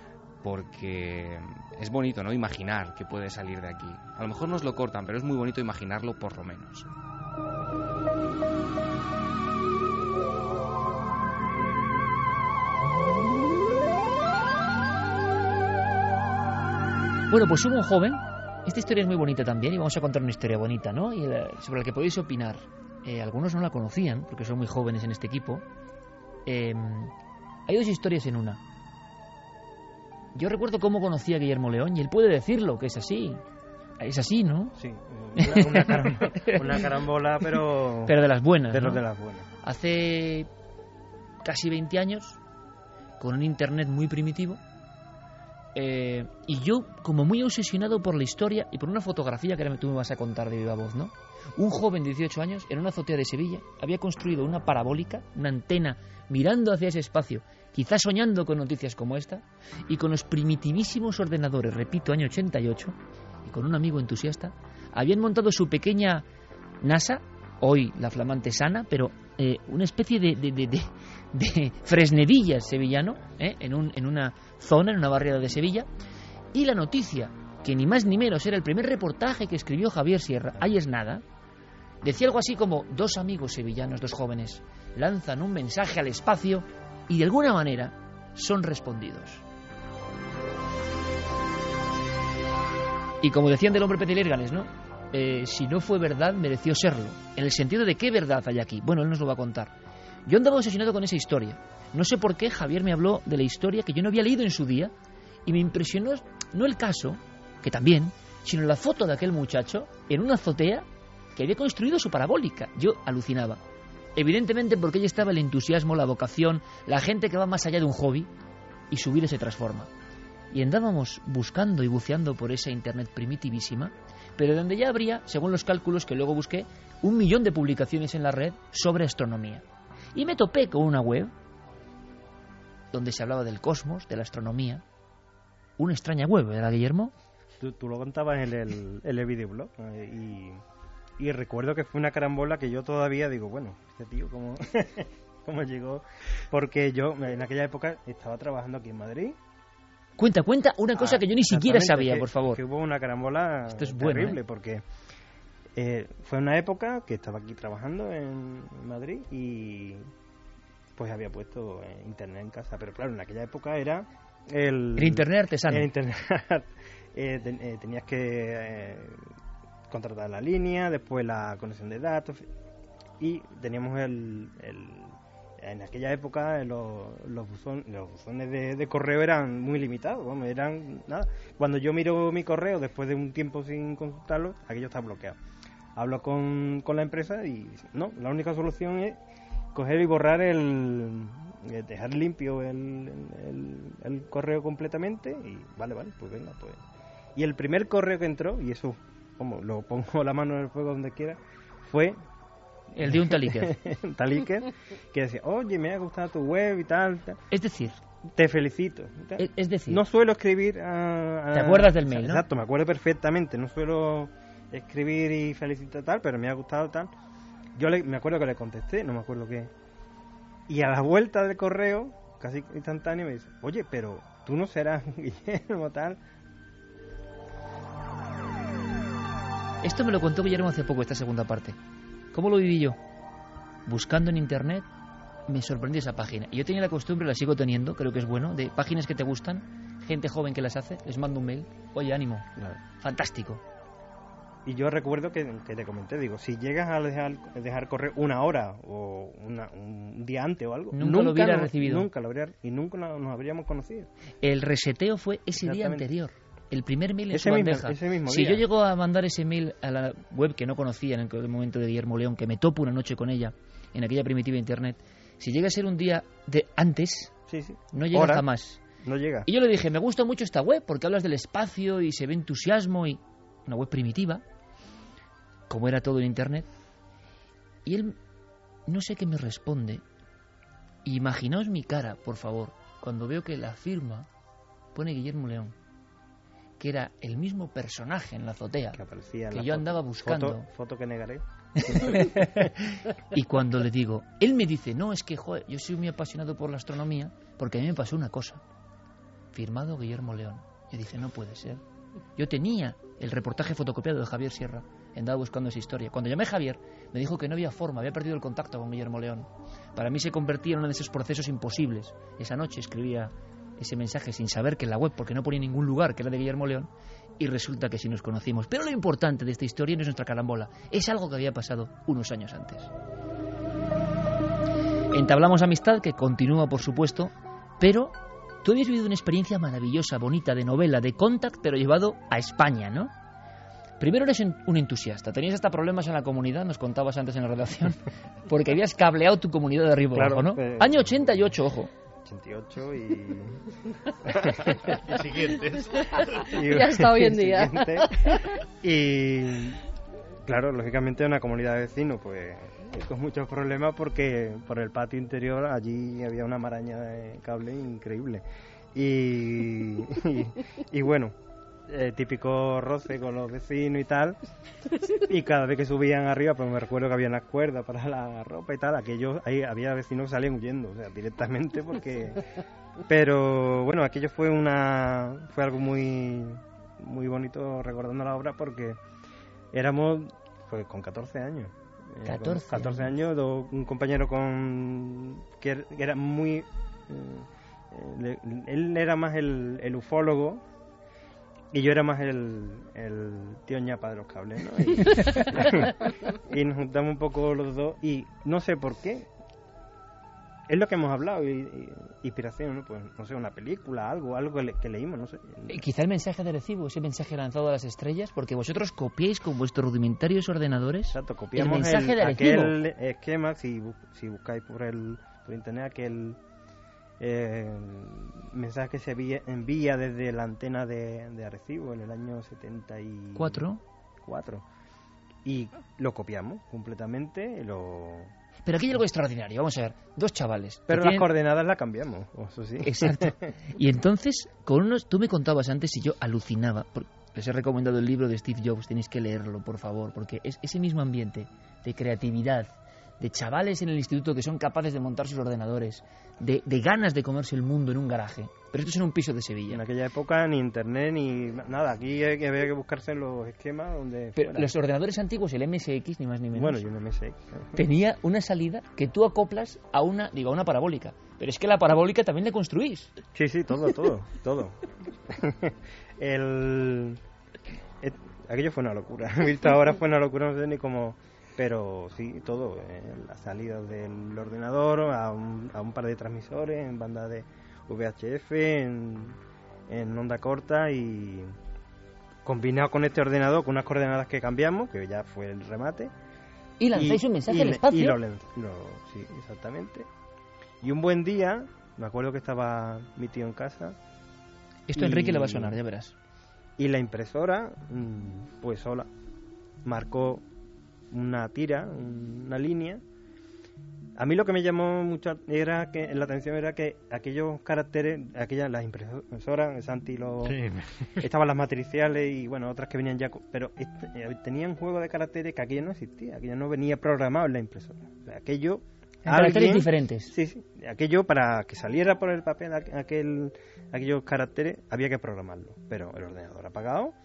porque es bonito, ¿no? Imaginar que puede salir de aquí. A lo mejor nos lo cortan, pero es muy bonito imaginarlo por lo menos. Bueno, pues hubo un joven. Esta historia es muy bonita también y vamos a contar una historia bonita, ¿no? Y la, sobre la que podéis opinar. Eh, algunos no la conocían porque son muy jóvenes en este equipo. Eh, hay dos historias en una. Yo recuerdo cómo conocí a Guillermo León y él puede decirlo, que es así. Es así, ¿no? Sí, una, una, carambola, una carambola, pero... Pero de las buenas, Pero ¿no? de las buenas. Hace casi veinte años con un internet muy primitivo, eh, y yo como muy obsesionado por la historia y por una fotografía que ahora tú me vas a contar de viva voz, ¿no? Un joven de dieciocho años en una azotea de Sevilla había construido una parabólica, una antena, mirando hacia ese espacio, quizás soñando con noticias como esta, y con los primitivísimos ordenadores, repito, año ochenta y ocho, y con un amigo entusiasta, habían montado su pequeña NASA, hoy la flamante Sana, pero eh, una especie de, de, de, de, de Fresnedillas sevillano, ¿eh? en, un, en una zona, en una barriada de Sevilla, y la noticia, que ni más ni menos era el primer reportaje que escribió Javier Sierra, ahí es nada, decía algo así como: dos amigos sevillanos, dos jóvenes, lanzan un mensaje al espacio y de alguna manera son respondidos. Y como decían del hombre pez y Lérgales, ¿no? Eh, si no fue verdad, mereció serlo. En el sentido de qué verdad hay aquí. Bueno, él nos lo va a contar. Yo andaba obsesionado con esa historia. No sé por qué Javier me habló de la historia que yo no había leído en su día, y me impresionó no el caso, que también, sino la foto de aquel muchacho en una azotea que había construido su parabólica. Yo alucinaba. Evidentemente porque ahí estaba el entusiasmo, la vocación, la gente que va más allá de un hobby, y su vida se transforma. Y andábamos buscando y buceando por esa internet primitivísima, pero donde ya habría, según los cálculos que luego busqué, un millón de publicaciones en la red sobre astronomía. Y me topé con una web donde se hablaba del cosmos, de la astronomía. Una extraña web, ¿verdad, Guillermo? Tú, tú lo contabas en el, en el videoblog, eh, y, y recuerdo que fue una carambola que yo todavía digo, bueno, este tío cómo, cómo llegó, porque yo en aquella época estaba trabajando aquí en Madrid. Cuenta, cuenta una cosa ah, que yo ni siquiera sabía, que, por favor. Que hubo una carambola Esto es terrible, bueno, ¿eh? porque eh, fue una época que estaba aquí trabajando en Madrid y pues había puesto internet en casa, pero claro, en aquella época era el... El internet artesano. El internet, eh, ten, eh, tenías que eh, contratar la línea, después la conexión de datos, y teníamos el... el en aquella época los, los, buzón, los buzones de, de correo eran muy limitados, vamos, eran nada. Cuando yo miro mi correo después de un tiempo sin consultarlo, aquello está bloqueado. Hablo con, con la empresa y no, la única solución es coger y borrar el, dejar limpio el, el, el correo completamente y vale, vale, pues venga, pues. Y el primer correo que entró, y eso, como lo pongo la mano en el fuego donde quiera, fue el de un Taliker. Taliker, que decía, oye, me ha gustado tu web y tal, tal. Es decir, te felicito. Es, es decir, no suelo escribir a, a, ¿te acuerdas del mail, exacto, no? Exacto, me acuerdo perfectamente. No suelo escribir y felicitar tal, pero me ha gustado tal. Yo le, me acuerdo que le contesté, no me acuerdo qué. Y a la vuelta del correo, casi instantáneo, me dice, oye, pero tú no serás Guillermo tal. Esto me lo contó Guillermo hace poco, esta segunda parte. ¿Cómo lo viví yo? Buscando en internet, me sorprendió esa página. Y yo tenía la costumbre, la sigo teniendo, creo que es bueno, de páginas que te gustan, gente joven que las hace, les mando un mail, oye, ánimo, claro. Fantástico. Y yo recuerdo que, que te comenté, digo, si llegas a dejar, dejar correr una hora o una, un día antes o algo, nunca, nunca lo hubiera nos, recibido. Nunca lo habría, y nunca nos habríamos conocido. El reseteo fue ese día anterior. El primer mail en ese su mismo, bandeja. Ese mismo si día. yo llego a mandar ese mail a la web que no conocía en el momento de Guillermo León, que me topo una noche con ella, en aquella primitiva internet, si llega a ser un día de antes, sí, sí. no llega Hora, jamás. No llega. Y yo le dije, me gusta mucho esta web porque hablas del espacio y se ve entusiasmo, y una web primitiva, como era todo en internet. Y él, no sé qué me responde. Imaginaos mi cara, por favor, cuando veo que la firma pone Guillermo León, que era el mismo personaje en la azotea que, aparecía que yo foto, andaba buscando. Foto, foto que negaré. Y cuando le digo, él me dice, no, es que joder, yo soy muy apasionado por la astronomía, porque a mí me pasó una cosa. Firmado Guillermo León. Yo dije, no puede ser. Yo tenía el reportaje fotocopiado de Javier Sierra, andaba buscando esa historia. Cuando llamé a Javier, me dijo que no había forma, había perdido el contacto con Guillermo León. Para mí se convertía en uno de esos procesos imposibles. Esa noche escribía ese mensaje sin saber que en la web, porque no ponía en ningún lugar que era de Guillermo León, y resulta que sí nos conocimos. Pero lo importante de esta historia no es nuestra carambola, es algo que había pasado unos años antes. Entablamos amistad, que continúa por supuesto, pero tú habías vivido una experiencia maravillosa, bonita, de novela, de contact, pero llevado a España, ¿no? Primero eres un entusiasta, tenías hasta problemas en la comunidad, nos contabas antes en la redacción, porque habías cableado tu comunidad de arriba claro, abajo, ¿no? Eh, Año ochenta y ocho, ojo. ochenta y ocho y... y siguientes. Y ya está hoy en día. Y claro, lógicamente una comunidad de vecinos, pues con muchos problemas porque por el patio interior allí había una maraña de cable increíble. Y, y, y bueno, eh, típico roce con los vecinos y tal. Y cada vez que subían arriba, pues me recuerdo que había unas cuerdas para la ropa y tal. Aquello, ahí había vecinos que salían huyendo, o sea, directamente porque... Pero bueno, aquello fue una fue algo muy muy bonito recordando la obra porque éramos pues con catorce años. catorce, catorce años, do, un compañero con que era muy... Eh, eh, él era más el, el ufólogo y yo era más el, el tío ñapa de los cables, ¿no? Y, y nos juntamos un poco los dos y no sé por qué. Es lo que hemos hablado, y, y, inspiración, ¿no? Pues, no sé, una película, algo, algo que, le, que leímos, no sé. Quizá el mensaje de recibo, ese mensaje lanzado a las estrellas, porque vosotros copiáis con vuestros rudimentarios ordenadores. Exacto, copiamos el mensaje el, de recibo. aquel esquema, si, si buscáis por el por internet, aquel eh, mensaje que se envía, envía desde la antena de, de Arecibo en el año setenta y cuatro. Y lo copiamos completamente, lo... Pero aquí hay algo extraordinario, vamos a ver, dos chavales. Pero tienen... las coordenadas las cambiamos, eso sí. Exacto. Y entonces, con unos, tú me contabas antes y yo alucinaba. Les he recomendado el libro de Steve Jobs, tenéis que leerlo, por favor, porque es ese mismo ambiente de creatividad, de chavales en el instituto que son capaces de montar sus ordenadores, de, de ganas de comerse el mundo en un garaje. Pero esto es en un piso de Sevilla. En aquella época ni internet ni nada, aquí había que buscarse los esquemas donde Pero fuera. Los ordenadores antiguos, el M S X, ni más ni menos. Bueno, y un M S X. Tenía una salida que tú acoplas a una, digo, a una parabólica. Pero es que la parabólica también la construís. Sí, sí, todo, todo, todo. el, el, aquello fue una locura. Visto ahora fue una locura, no sé ni cómo... Pero sí, todo. Eh, la salida del ordenador a un, a un par de transmisores en banda de V H F, en, en onda corta y combinado con este ordenador, con unas coordenadas que cambiamos, que ya fue el remate. Y lanzáis y, un mensaje y, al espacio. Y lo, lo, sí, exactamente. Y un buen día, me acuerdo que estaba mi tío en casa. Esto a Enrique le va a sonar, ya verás. Y la impresora, pues sola, marcó una tira, una línea. A mí lo que me llamó mucho era que la atención era que aquellos caracteres, aquellas las impresoras, Santi lo sí. Estaban las matriciales y bueno, otras que venían ya, pero este, tenían juego de caracteres que aquello no existía, aquello no venía programado en la impresora. O sea, aquello en caracteres diferentes. Sí, sí. Aquello para que saliera por el papel aquel aquellos caracteres había que programarlo, pero el ordenador apagado.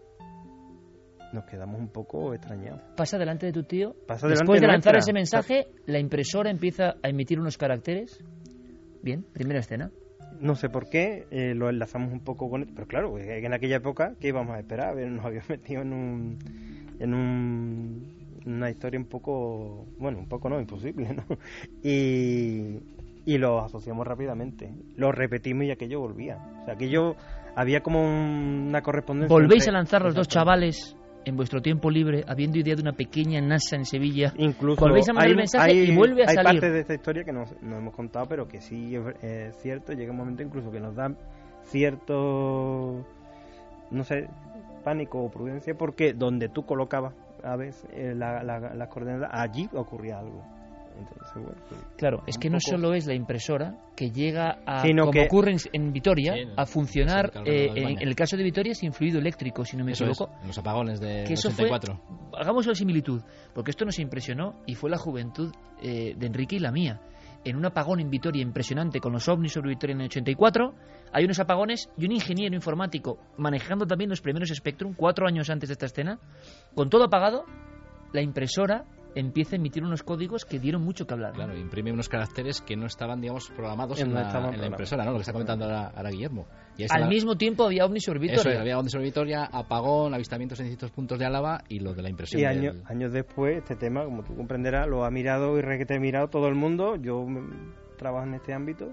Nos quedamos un poco extrañados. Pasa delante de tu tío. Pasa Después de lanzar nuestra. ese mensaje, la impresora empieza a emitir unos caracteres. Bien, primera escena. No sé por qué, eh, lo enlazamos un poco con... Pero claro, en aquella época, ¿qué íbamos a esperar? A ver, nos habíamos metido en un... En un, una historia un poco... Bueno, un poco no, imposible, ¿no? Y, y lo asociamos rápidamente. Lo repetimos y aquello volvía. O sea, aquello... Había como un, una correspondencia... ¿Volvéis entre, a lanzar los dos chavales en vuestro tiempo libre, habiendo idea de una pequeña NASA en Sevilla? Incluso volvéis a mandar hay, el mensaje hay, y vuelve a hay salir. Hay parte de esta historia que no, no hemos contado, pero que sí es, es cierto. Llega un momento incluso que nos da cierto, no sé, pánico o prudencia, porque donde tú colocabas a veces eh, las la, la coordenadas, allí ocurría algo. Entonces, bueno, pues, claro, es que no poco... solo es la impresora que llega a, Sino como que... ocurre en, en Vitoria, sí, no, a funcionar, sí, eh, en, en el caso de Vitoria, sin fluido eléctrico, si no me eso equivoco. Es, en los apagones de que eso ochenta y cuatro. Fue, hagamos la similitud, porque esto nos impresionó y fue la juventud eh, de Enrique y la mía. En un apagón en Vitoria impresionante con los ovnis sobre Vitoria en el ochenta y cuatro, hay unos apagones y un ingeniero informático manejando también los primeros Spectrum, cuatro años antes de esta escena, con todo apagado, la impresora empieza a emitir unos códigos que dieron mucho que hablar. Claro, imprime unos caracteres que no estaban, digamos, programados en, no la, en la impresora, ¿no? Lo que está comentando ahora, ahora Guillermo. Y Al la... mismo tiempo había ovnis sobre Vitoria. Eso es, había ovnis sobre Vitoria, apagón, avistamientos en distintos puntos de Álava y lo de la impresión. Y del... años, años después, este tema, como tú comprenderás, lo ha mirado y requete ha mirado todo el mundo. Yo me, trabajo en este ámbito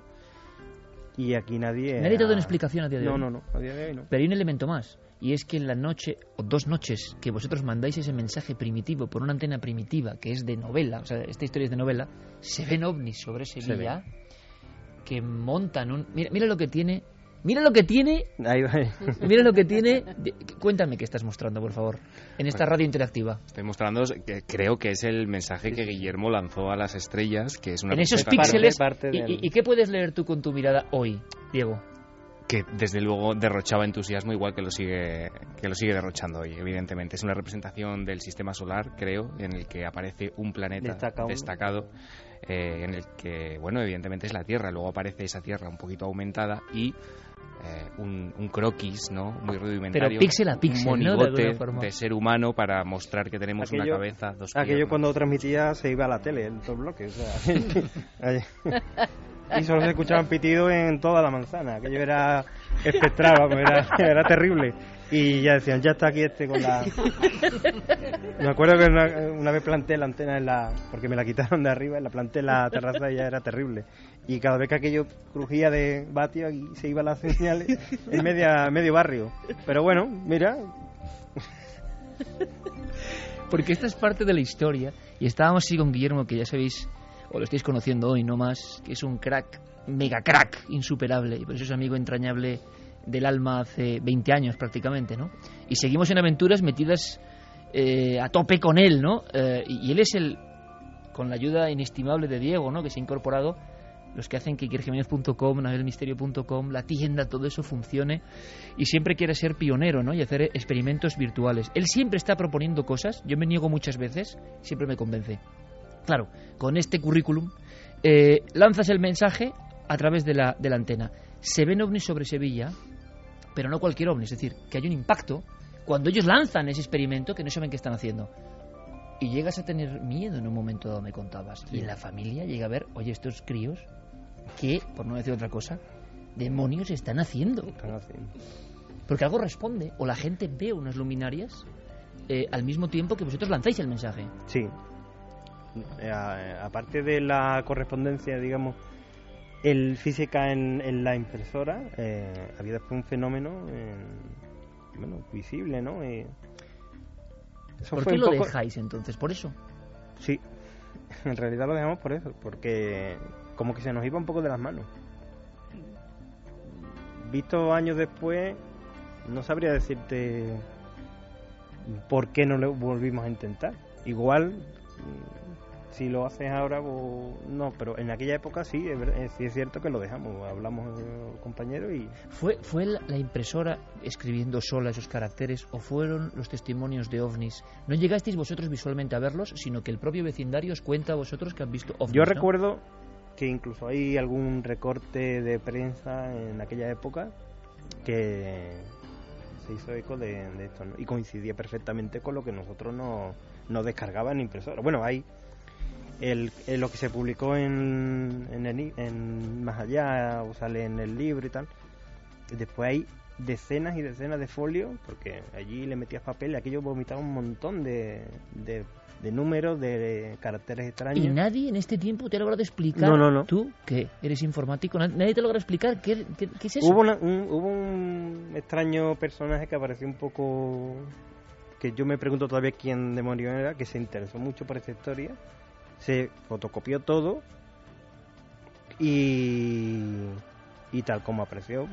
y aquí nadie... Nadie ha dado una explicación a día de no, hoy. No, no, no, a día de hoy no. Pero hay un elemento más. Y es que en la noche, o dos noches, que vosotros mandáis ese mensaje primitivo por una antena primitiva, que es de novela, o sea, esta historia es de novela, se ven ovnis sobre Sevilla, que montan un... Mira, mira lo que tiene... Mira lo que tiene... Ahí va. Mira lo que tiene... Cuéntame qué estás mostrando, por favor, en esta radio interactiva. Estoy mostrando, que creo que es el mensaje que Guillermo lanzó a las estrellas, que es una... En esos píxeles... Parte, parte del... ¿Y, ¿Y qué puedes leer tú con tu mirada hoy, Diego? Que desde luego derrochaba entusiasmo, igual que lo sigue que lo sigue derrochando hoy, evidentemente. Es una representación del sistema solar, creo, en el que aparece un planeta destacado, destacado eh, en el que, bueno, evidentemente es la Tierra. Luego aparece esa Tierra un poquito aumentada y... Eh, un, un croquis, ¿no? Muy rudimentario. Pero píxel a píxel, un monigote, ¿no? de, de ser humano para mostrar que tenemos aquello, una cabeza, dos piernas. Aquello cuando transmitía se iba a la tele, en todo bloque. O sea, y solo se escuchaban pitidos en toda la manzana. Aquello era espectral, era, era terrible. Y ya decían, ya está aquí este con la... Me acuerdo que una, una vez planté la antena en la... porque me la quitaron de arriba, la planté en la terraza y ya era terrible. Y cada vez que aquello crujía de vatio, aquí se iba la señal en media, medio barrio. Pero bueno, mira... Porque esta es parte de la historia. Y estábamos así con Guillermo, que ya sabéis, o lo estáis conociendo hoy, no más, que es un crack, mega crack, insuperable. Y por eso es amigo entrañable del alma hace veinte años prácticamente, ¿no? Y seguimos en aventuras metidas eh, a tope con él, ¿no? Eh, y, y él es el, con la ayuda inestimable de Diego, ¿no? Que se ha incorporado, los que hacen que iker jiménez punto com, nave del misterio punto com, la tienda, todo eso funcione, y siempre quiere ser pionero, ¿no? Y hacer experimentos virtuales. Él siempre está proponiendo cosas, yo me niego muchas veces, siempre me convence. Claro, con este currículum eh, lanzas el mensaje a través de la, de la antena. Se ven ovnis sobre Sevilla, pero no cualquier ovni, es decir, que hay un impacto cuando ellos lanzan ese experimento que no saben qué están haciendo. Y llegas a tener miedo en un momento dado, me contabas. Sí. Y en la familia llega a ver, oye, estos críos, que, por no decir otra cosa, demonios están haciendo. Están haciendo. Porque algo responde, o la gente ve unas luminarias eh, al mismo tiempo que vosotros lanzáis el mensaje. Sí. Eh, aparte de la correspondencia, digamos, el física en, en la impresora, eh, había después un fenómeno eh, bueno, visible, ¿no? Eh, eso ¿Por qué lo poco... dejáis entonces? ¿Por eso? Sí, en realidad lo dejamos por eso, porque como que se nos iba un poco de las manos. Visto años después, no sabría decirte por qué no lo volvimos a intentar. Igual... Si lo haces ahora, o no, pero en aquella época sí, es, sí es cierto que lo dejamos, hablamos con compañeros y... ¿Fue, ¿Fue la impresora escribiendo sola esos caracteres o fueron los testimonios de ovnis? No llegasteis vosotros visualmente a verlos, sino que el propio vecindario os cuenta a vosotros que han visto ovnis, Yo ¿no? recuerdo que incluso hay algún recorte de prensa en aquella época que se hizo eco de, de esto, ¿no? Y coincidía perfectamente con lo que nosotros no, no descargaba en impresora. Bueno, hay... El, el, lo que se publicó en, en, el, en Más Allá, o sale en el libro y tal, y después hay decenas y decenas de folios, porque allí le metías papel y aquello vomitaba un montón de, de, de números, de caracteres extraños. ¿Y nadie en este tiempo te ha logrado explicar? No, no, no. ¿Tú, que eres informático, nadie te ha logrado explicar qué, qué, qué es eso? Hubo, una, un, hubo un extraño personaje que apareció un poco... que yo me pregunto todavía quién demonio era, que se interesó mucho por esta historia. Se fotocopió todo y, y tal como apareció,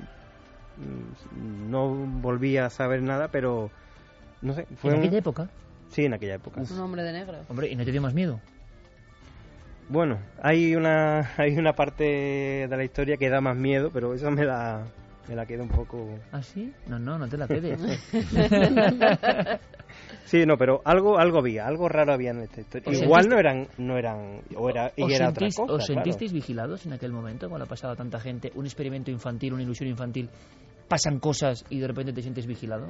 no volví a saber nada, pero no sé. Fue ¿En un... aquella época? Sí, en aquella época. Un hombre de negro. Hombre, ¿y no te dio más miedo? Bueno, hay una hay una parte de la historia que da más miedo, pero esa me la, me la queda un poco... ¿Ah, sí? No, no, no te la quedes. Sí, no, pero algo algo había, algo raro había en esta historia. Igual no eran no eran o era y era otra cosa. ¿Os sentisteis claro. vigilados en aquel momento cuando ha pasado tanta gente, un experimento infantil, una ilusión infantil, pasan cosas y de repente te sientes vigilado?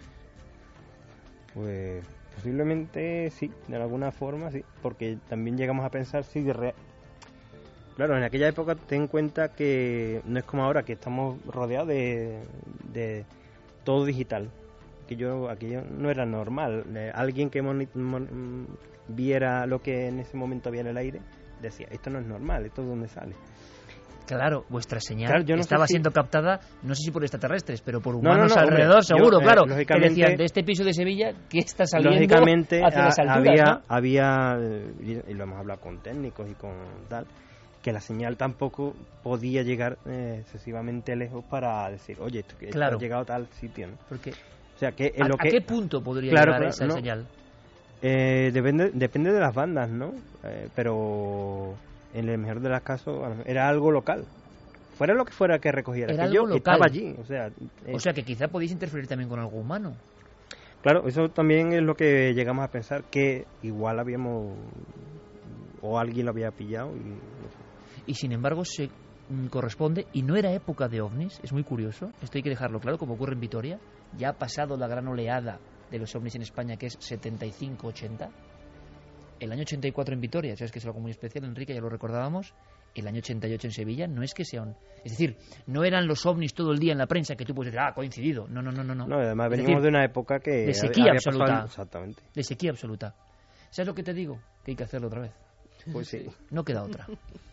Pues posiblemente sí, de alguna forma sí, porque también llegamos a pensar si de re... Claro, en aquella época ten en cuenta que no es como ahora que estamos rodeados de, de todo digital. Que yo aquello no era normal. Eh, alguien que moni- mon- viera lo que en ese momento había en el aire decía, esto no es normal, esto es donde sale. Claro, vuestra señal claro, yo no estaba sé si... siendo captada, no sé si por extraterrestres, pero por humanos no, no, no, alrededor, hombre, seguro, yo, claro. Eh, lógicamente, que decían, de este piso de Sevilla, ¿qué está saliendo lógicamente, hacia las a, alturas? había, ¿no? había, y lo hemos hablado con técnicos y con tal, que la señal tampoco podía llegar eh, excesivamente lejos para decir, oye, esto, que claro. ha llegado a tal sitio, ¿no? Porque, o sea, que en ¿a, lo que, ¿a qué punto podría claro, llegar claro, esa no, señal? Eh, depende, depende de las bandas, ¿no? Eh, pero en el mejor de los casos era algo local. Fuera lo que fuera que recogiera, Era que algo yo local. estaba allí, o sea, eh, O sea, que quizá podéis interferir también con algo humano. claro, eso también es lo que llegamos a pensar, que igual habíamos o alguien lo había pillado y, Y sin embargo se mm, corresponde, y no era época de ovnis, es muy curioso, esto hay que dejarlo claro, como ocurre en Vitoria. Ya ha pasado la gran oleada de los ovnis en España, que es setenta y cinco ochenta. El año ochenta y cuatro en Vitoria, sabes que es algo muy especial, Enrique, ya lo recordábamos. El año ochenta y ocho en Sevilla no es que sean... Es decir, no eran los ovnis todo el día en la prensa que tú puedes decir, ah, coincidido. No, no, no, no. No, no además es venimos decir, de una época que... de sequía había absoluta. pasado, exactamente. De sequía absoluta. ¿Sabes lo que te digo? Que hay que hacerlo otra vez. Pues sí. No queda otra.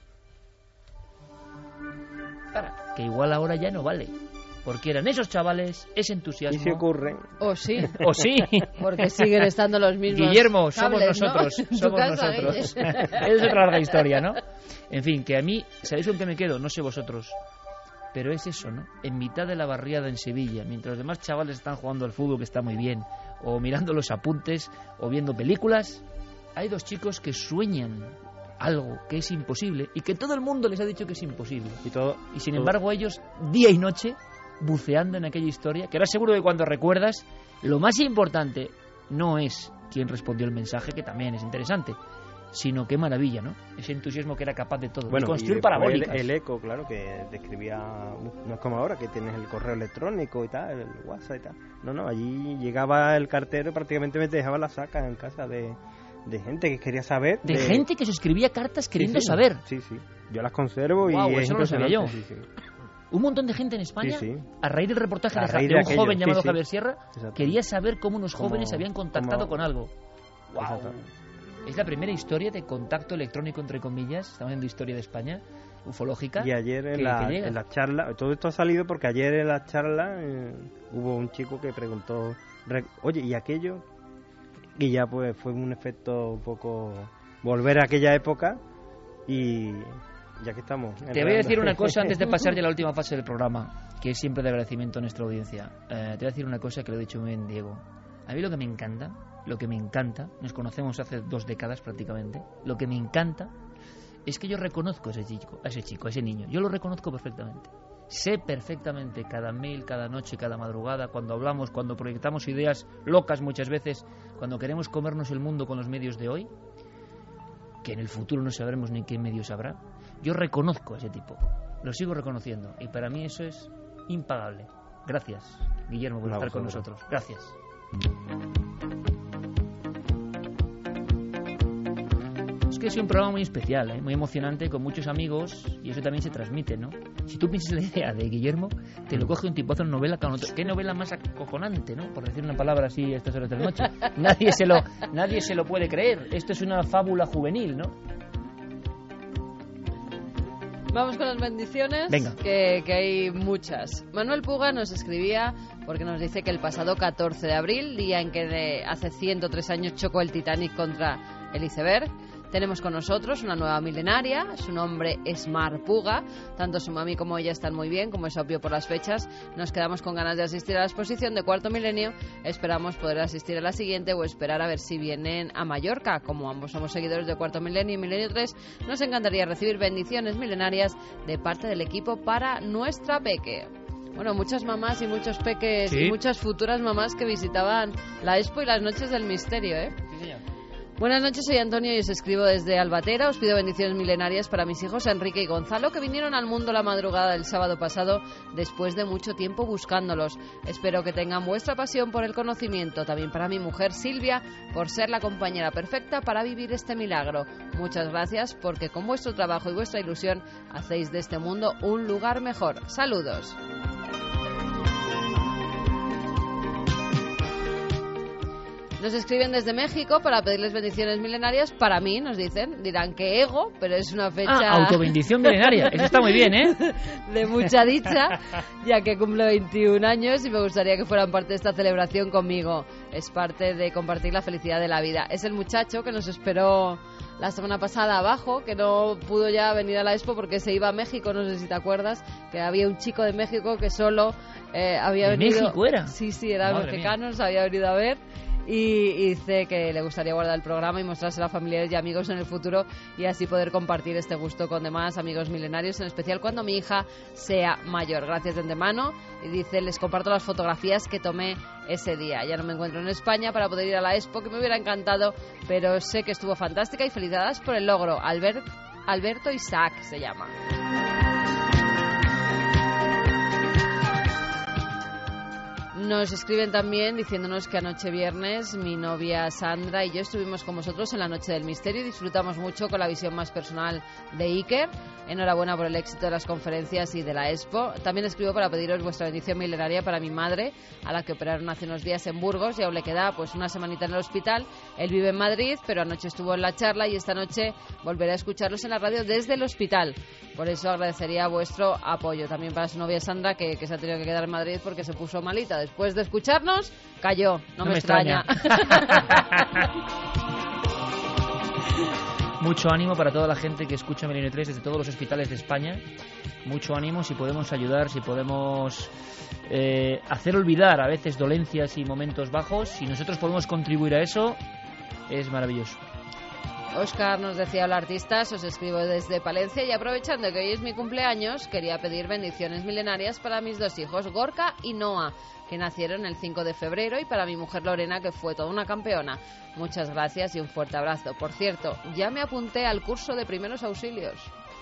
Para, que igual ahora ya no vale. Porque eran esos chavales, ese entusiasmo. Y se ocurre. O sí. O sí. Porque siguen estando los mismos. Guillermo, somos cables, nosotros. ¿no? Somos casa, nosotros. Guille. Es otra larga historia, ¿no? En fin, que a mí, ¿sabéis con qué me quedo? No sé vosotros. Pero es eso, ¿no? En mitad de la barriada en Sevilla, mientras los demás chavales están jugando al fútbol, que está muy bien, o mirando los apuntes, o viendo películas, hay dos chicos que sueñan algo que es imposible y que todo el mundo les ha dicho que es imposible. Y, todo, y sin todo... embargo ellos, día y noche, buceando en aquella historia, que ahora seguro que cuando recuerdas, lo más importante no es quién respondió el mensaje, que también es interesante, sino qué maravilla, ¿no? Ese entusiasmo que era capaz de todo, bueno, de construir y parabólicas. El, el eco, claro, que describía, no es como ahora que tienes el correo electrónico y tal, el WhatsApp y tal. No, no, allí llegaba el cartero y prácticamente me dejaba la saca en casa de, de gente que quería saber. De, de... gente que se escribía cartas queriendo sí, sí, saber. Sí, sí, yo las conservo. Wow, y eso no lo sabía yo. Sí, sí. Un montón de gente en España, sí, sí. a raíz del reportaje a de, raíz de, de un aquello, joven llamado sí, sí. Javier Sierra, quería saber cómo unos como, jóvenes habían contactado como... con algo. Wow. Es la primera historia de contacto electrónico, entre comillas, estamos viendo historia de España, ufológica. Y ayer en, que, la, que en la charla, todo esto ha salido porque ayer en la charla eh, hubo un chico que preguntó, oye, ¿y aquello? Y ya pues fue un efecto un poco volver a aquella época y ya que estamos. Te voy a decir una cosa antes de pasar ya a la última fase del programa, que es siempre de agradecimiento a nuestra audiencia. Eh, te voy a decir una cosa que lo he dicho muy bien, Diego. A mí lo que me encanta, lo que me encanta, nos conocemos hace dos décadas prácticamente, lo que me encanta es que yo reconozco a ese chico, a ese chico, a ese niño. Yo lo reconozco perfectamente. Sé perfectamente cada mail, cada noche, cada madrugada, cuando hablamos, cuando proyectamos ideas locas muchas veces, cuando queremos comernos el mundo con los medios de hoy, que en el futuro no sabremos ni qué medios habrá. Yo reconozco a ese tipo, lo sigo reconociendo, y para mí eso es impagable. Gracias, Guillermo, por no, estar con vosotros. nosotros. Gracias. Es que es un programa muy especial, ¿eh? Muy emocionante, con muchos amigos, y eso también se transmite, ¿no? Si tú piensas la idea de Guillermo, te lo coge un tipazo en novela con otro. ¿Qué novela más acojonante, no? Por decir una palabra así a estas horas de la noche. Nadie se lo, nadie se lo puede creer. Esto es una fábula juvenil, ¿no? Vamos con las bendiciones, Venga. Que, que hay muchas. Manuel Puga nos escribía porque nos dice que el pasado catorce de abril, día en que de hace ciento tres años chocó el Titanic contra el iceberg, tenemos con nosotros una nueva milenaria. Su nombre es Mar Puga. Tanto su mami como ella están muy bien, como es obvio por las fechas. Nos quedamos con ganas de asistir a la exposición de Cuarto Milenio. Esperamos poder asistir a la siguiente o esperar a ver si vienen a Mallorca. Como ambos somos seguidores de Cuarto Milenio y Milenio tres, nos encantaría recibir bendiciones milenarias de parte del equipo para nuestra peque. Bueno, muchas mamás y muchos peques, ¿Sí? Y muchas futuras mamás que visitaban la Expo y las Noches del Misterio, ¿eh? Sí, señor. Buenas noches, soy Antonio y os escribo desde Albatera. Os pido bendiciones milenarias para mis hijos Enrique y Gonzalo, que vinieron al mundo la madrugada del sábado pasado después de mucho tiempo buscándolos. Espero que tengan vuestra pasión por el conocimiento. También para mi mujer Silvia, por ser la compañera perfecta para vivir este milagro. Muchas gracias, porque con vuestro trabajo y vuestra ilusión hacéis de este mundo un lugar mejor. Saludos. Nos escriben desde México para pedirles bendiciones milenarias. Para mí, nos dicen, dirán que ego, pero es una fecha... Ah, autobendición milenaria. Eso está muy bien, ¿eh? De mucha dicha, ya que cumplo veintiún años y me gustaría que fueran parte de esta celebración conmigo. Es parte de compartir la felicidad de la vida. Es el muchacho que nos esperó la semana pasada abajo, que no pudo ya venir a la Expo porque se iba a México, no sé si te acuerdas, que había un chico de México que solo eh, había ¿De venido... México era? Sí, sí, era Madre mexicano, mía. se había venido a ver. Y, y dice que le gustaría guardar el programa y mostrárselo a familiares y amigos en el futuro y así poder compartir este gusto con demás amigos milenarios, en especial cuando mi hija sea mayor. Gracias de antemano. Y dice, les comparto las fotografías que tomé ese día. Ya no me encuentro en España para poder ir a la Expo, que me hubiera encantado, pero sé que estuvo fantástica y felicidades por el logro. Albert, Alberto Isaac se llama. Nos escriben también diciéndonos que anoche viernes mi novia Sandra y yo estuvimos con vosotros en la Noche del Misterio y disfrutamos mucho con la visión más personal de Iker. Enhorabuena por el éxito de las conferencias y de la Expo. También escribo para pediros vuestra bendición milenaria para mi madre, a la que operaron hace unos días en Burgos y aún le queda pues una semanita en el hospital. Él vive en Madrid, pero anoche estuvo en la charla y esta noche volveré a escucharlos en la radio desde el hospital. Por eso agradecería vuestro apoyo. También para su novia Sandra, que, que se ha tenido que quedar en Madrid porque se puso malita. Después de escucharnos, cayó. No, No me, me extraña. Mucho ánimo para toda la gente que escucha Milenio tres desde todos los hospitales de España. Mucho ánimo, si podemos ayudar, si podemos eh, hacer olvidar a veces dolencias y momentos bajos. Si nosotros podemos contribuir a eso, es maravilloso. Óscar nos decía, hola artistas, os escribo desde Palencia y aprovechando que hoy es mi cumpleaños, quería pedir bendiciones milenarias para mis dos hijos, Gorka y Noah, que nacieron el cinco de febrero, y para mi mujer Lorena, que fue toda una campeona. Muchas gracias y un fuerte abrazo. Por cierto, ya me apunté al curso de primeros auxilios.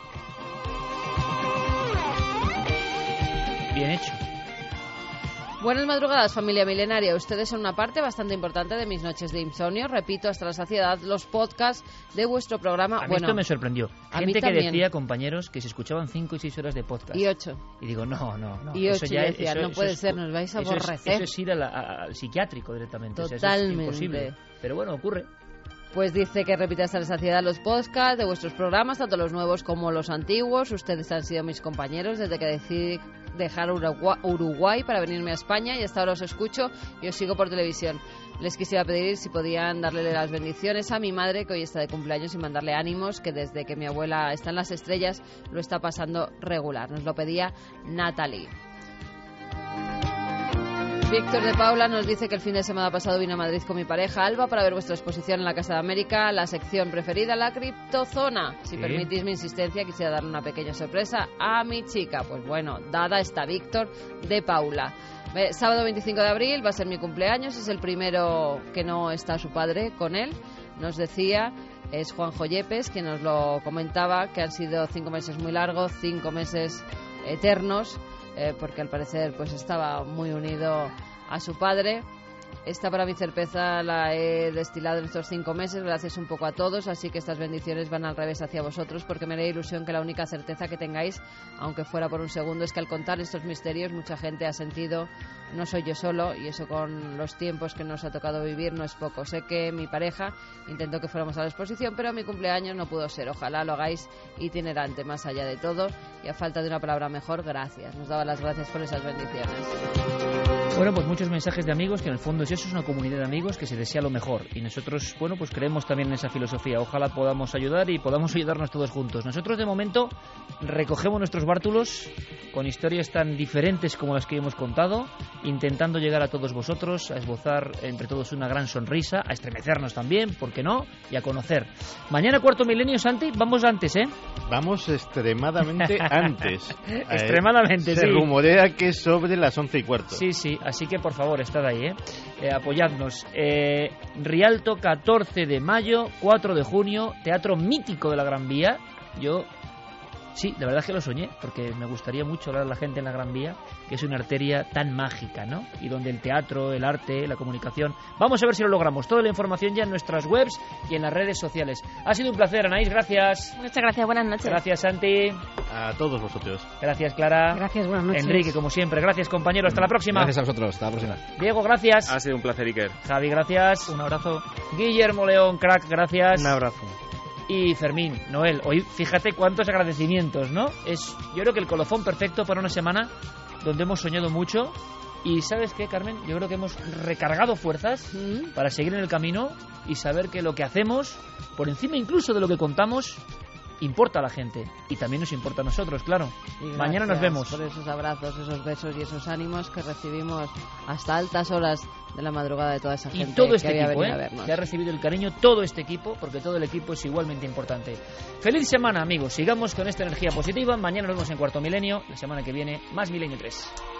Bien hecho. Buenas madrugadas, familia milenaria. Ustedes son una parte bastante importante de mis noches de insomnio. Repito hasta la saciedad los podcasts de vuestro programa. A mí bueno, esto me sorprendió. a mí Gente que también. decía, compañeros, que se escuchaban cinco y seis horas de podcast. Y ocho. Y digo, no, no, no. Y eso ocho, ya y es- decía, eso- no eso puede es- ser, nos vais a eso es- aborrecer. Eso es ir a la- a- al psiquiátrico directamente. O sea, eso Totalmente. es imposible. Pero bueno, ocurre. Pues dice que repite hasta la saciedad los podcasts de vuestros programas, tanto los nuevos como los antiguos. Ustedes han sido mis compañeros desde que decidí dejar Urugua- Uruguay para venirme a España y hasta ahora os escucho y os sigo por televisión. Les quisiera pedir si podían darle las bendiciones a mi madre, que hoy está de cumpleaños, y mandarle ánimos, que desde que mi abuela está en las estrellas lo está pasando regular. Nos lo pedía Natalie. Víctor de Paula nos dice que el fin de semana pasado vine a Madrid con mi pareja Alba para ver vuestra exposición en la Casa de América, la sección preferida, la criptozona. Si Sí. permitís mi insistencia, quisiera darle una pequeña sorpresa a mi chica. Pues bueno, dada está Víctor de Paula. Eh, Sábado veinticinco de abril va a ser mi cumpleaños, es el primero que no está su padre con él. Nos decía, es Juanjo Yepes, que nos lo comentaba, que han sido cinco meses muy largos, cinco meses eternos, eh, porque al parecer pues estaba muy unido a su padre. Esta para mi cerveza la he destilado en estos cinco meses, gracias un poco a todos, así que estas bendiciones van al revés hacia vosotros, porque me da ilusión que la única certeza que tengáis, aunque fuera por un segundo, es que al contar estos misterios mucha gente ha sentido, no soy yo solo, y eso con los tiempos que nos ha tocado vivir no es poco. Sé que mi pareja intentó que fuéramos a la exposición, pero a mi cumpleaños no pudo ser. Ojalá lo hagáis itinerante, más allá de todo, y a falta de una palabra mejor, gracias. Nos daba las gracias por esas bendiciones. Bueno, pues muchos mensajes de amigos, que en el fondo es eso, es una comunidad de amigos que se desea lo mejor. Y nosotros, bueno, pues creemos también en esa filosofía. Ojalá podamos ayudar y podamos ayudarnos todos juntos. Nosotros, de momento, recogemos nuestros bártulos con historias tan diferentes como las que hemos contado, intentando llegar a todos vosotros, a esbozar entre todos una gran sonrisa, a estremecernos también, ¿por qué no? Y a conocer. Mañana, cuarto milenio, Santi, vamos antes, ¿eh? Vamos extremadamente antes. Extremadamente, eh, Se sí. rumorea que es sobre las once y cuarto. Sí, sí, así que por favor, estad ahí, ¿eh? eh apoyadnos. Eh, Rialto, catorce de mayo, cuatro de junio, Teatro Mítico de la Gran Vía. Yo Sí, la verdad es que lo soñé, porque me gustaría mucho hablar a la gente en la Gran Vía, que es una arteria tan mágica, ¿no? Y donde el teatro, el arte, la comunicación... Vamos a ver si lo logramos. Toda la información ya en nuestras webs y en las redes sociales. Ha sido un placer, Anaís, gracias. Muchas gracias, buenas noches. Gracias, Santi. A todos vosotros. Gracias, Clara. Gracias, buenas noches. Enrique, como siempre, gracias, compañero. Hasta la próxima. Gracias a vosotros, hasta la próxima. Diego, gracias. Ha sido un placer, Iker. Javi, gracias. Un abrazo. Guillermo León, crack, gracias. Un abrazo. Y Fermín, Noel, hoy fíjate cuántos agradecimientos, ¿no? Es, yo creo que el colofón perfecto para una semana donde hemos soñado mucho. Y ¿sabes qué, Carmen? Yo creo que hemos recargado fuerzas ¿Mm? para seguir en el camino y saber que lo que hacemos, por encima incluso de lo que contamos, importa a la gente. Y también nos importa a nosotros, claro. Y Mañana nos vemos. por esos abrazos, esos besos y esos ánimos que recibimos hasta altas horas de la madrugada de toda esa gente Y todo este que había equipo, venido ¿eh? a vernos. Que ha recibido el cariño, todo este equipo, porque todo el equipo es igualmente importante. Feliz semana, amigos. Sigamos con esta energía positiva. Mañana nos vemos en Cuarto Milenio. La semana que viene, más Milenio tres.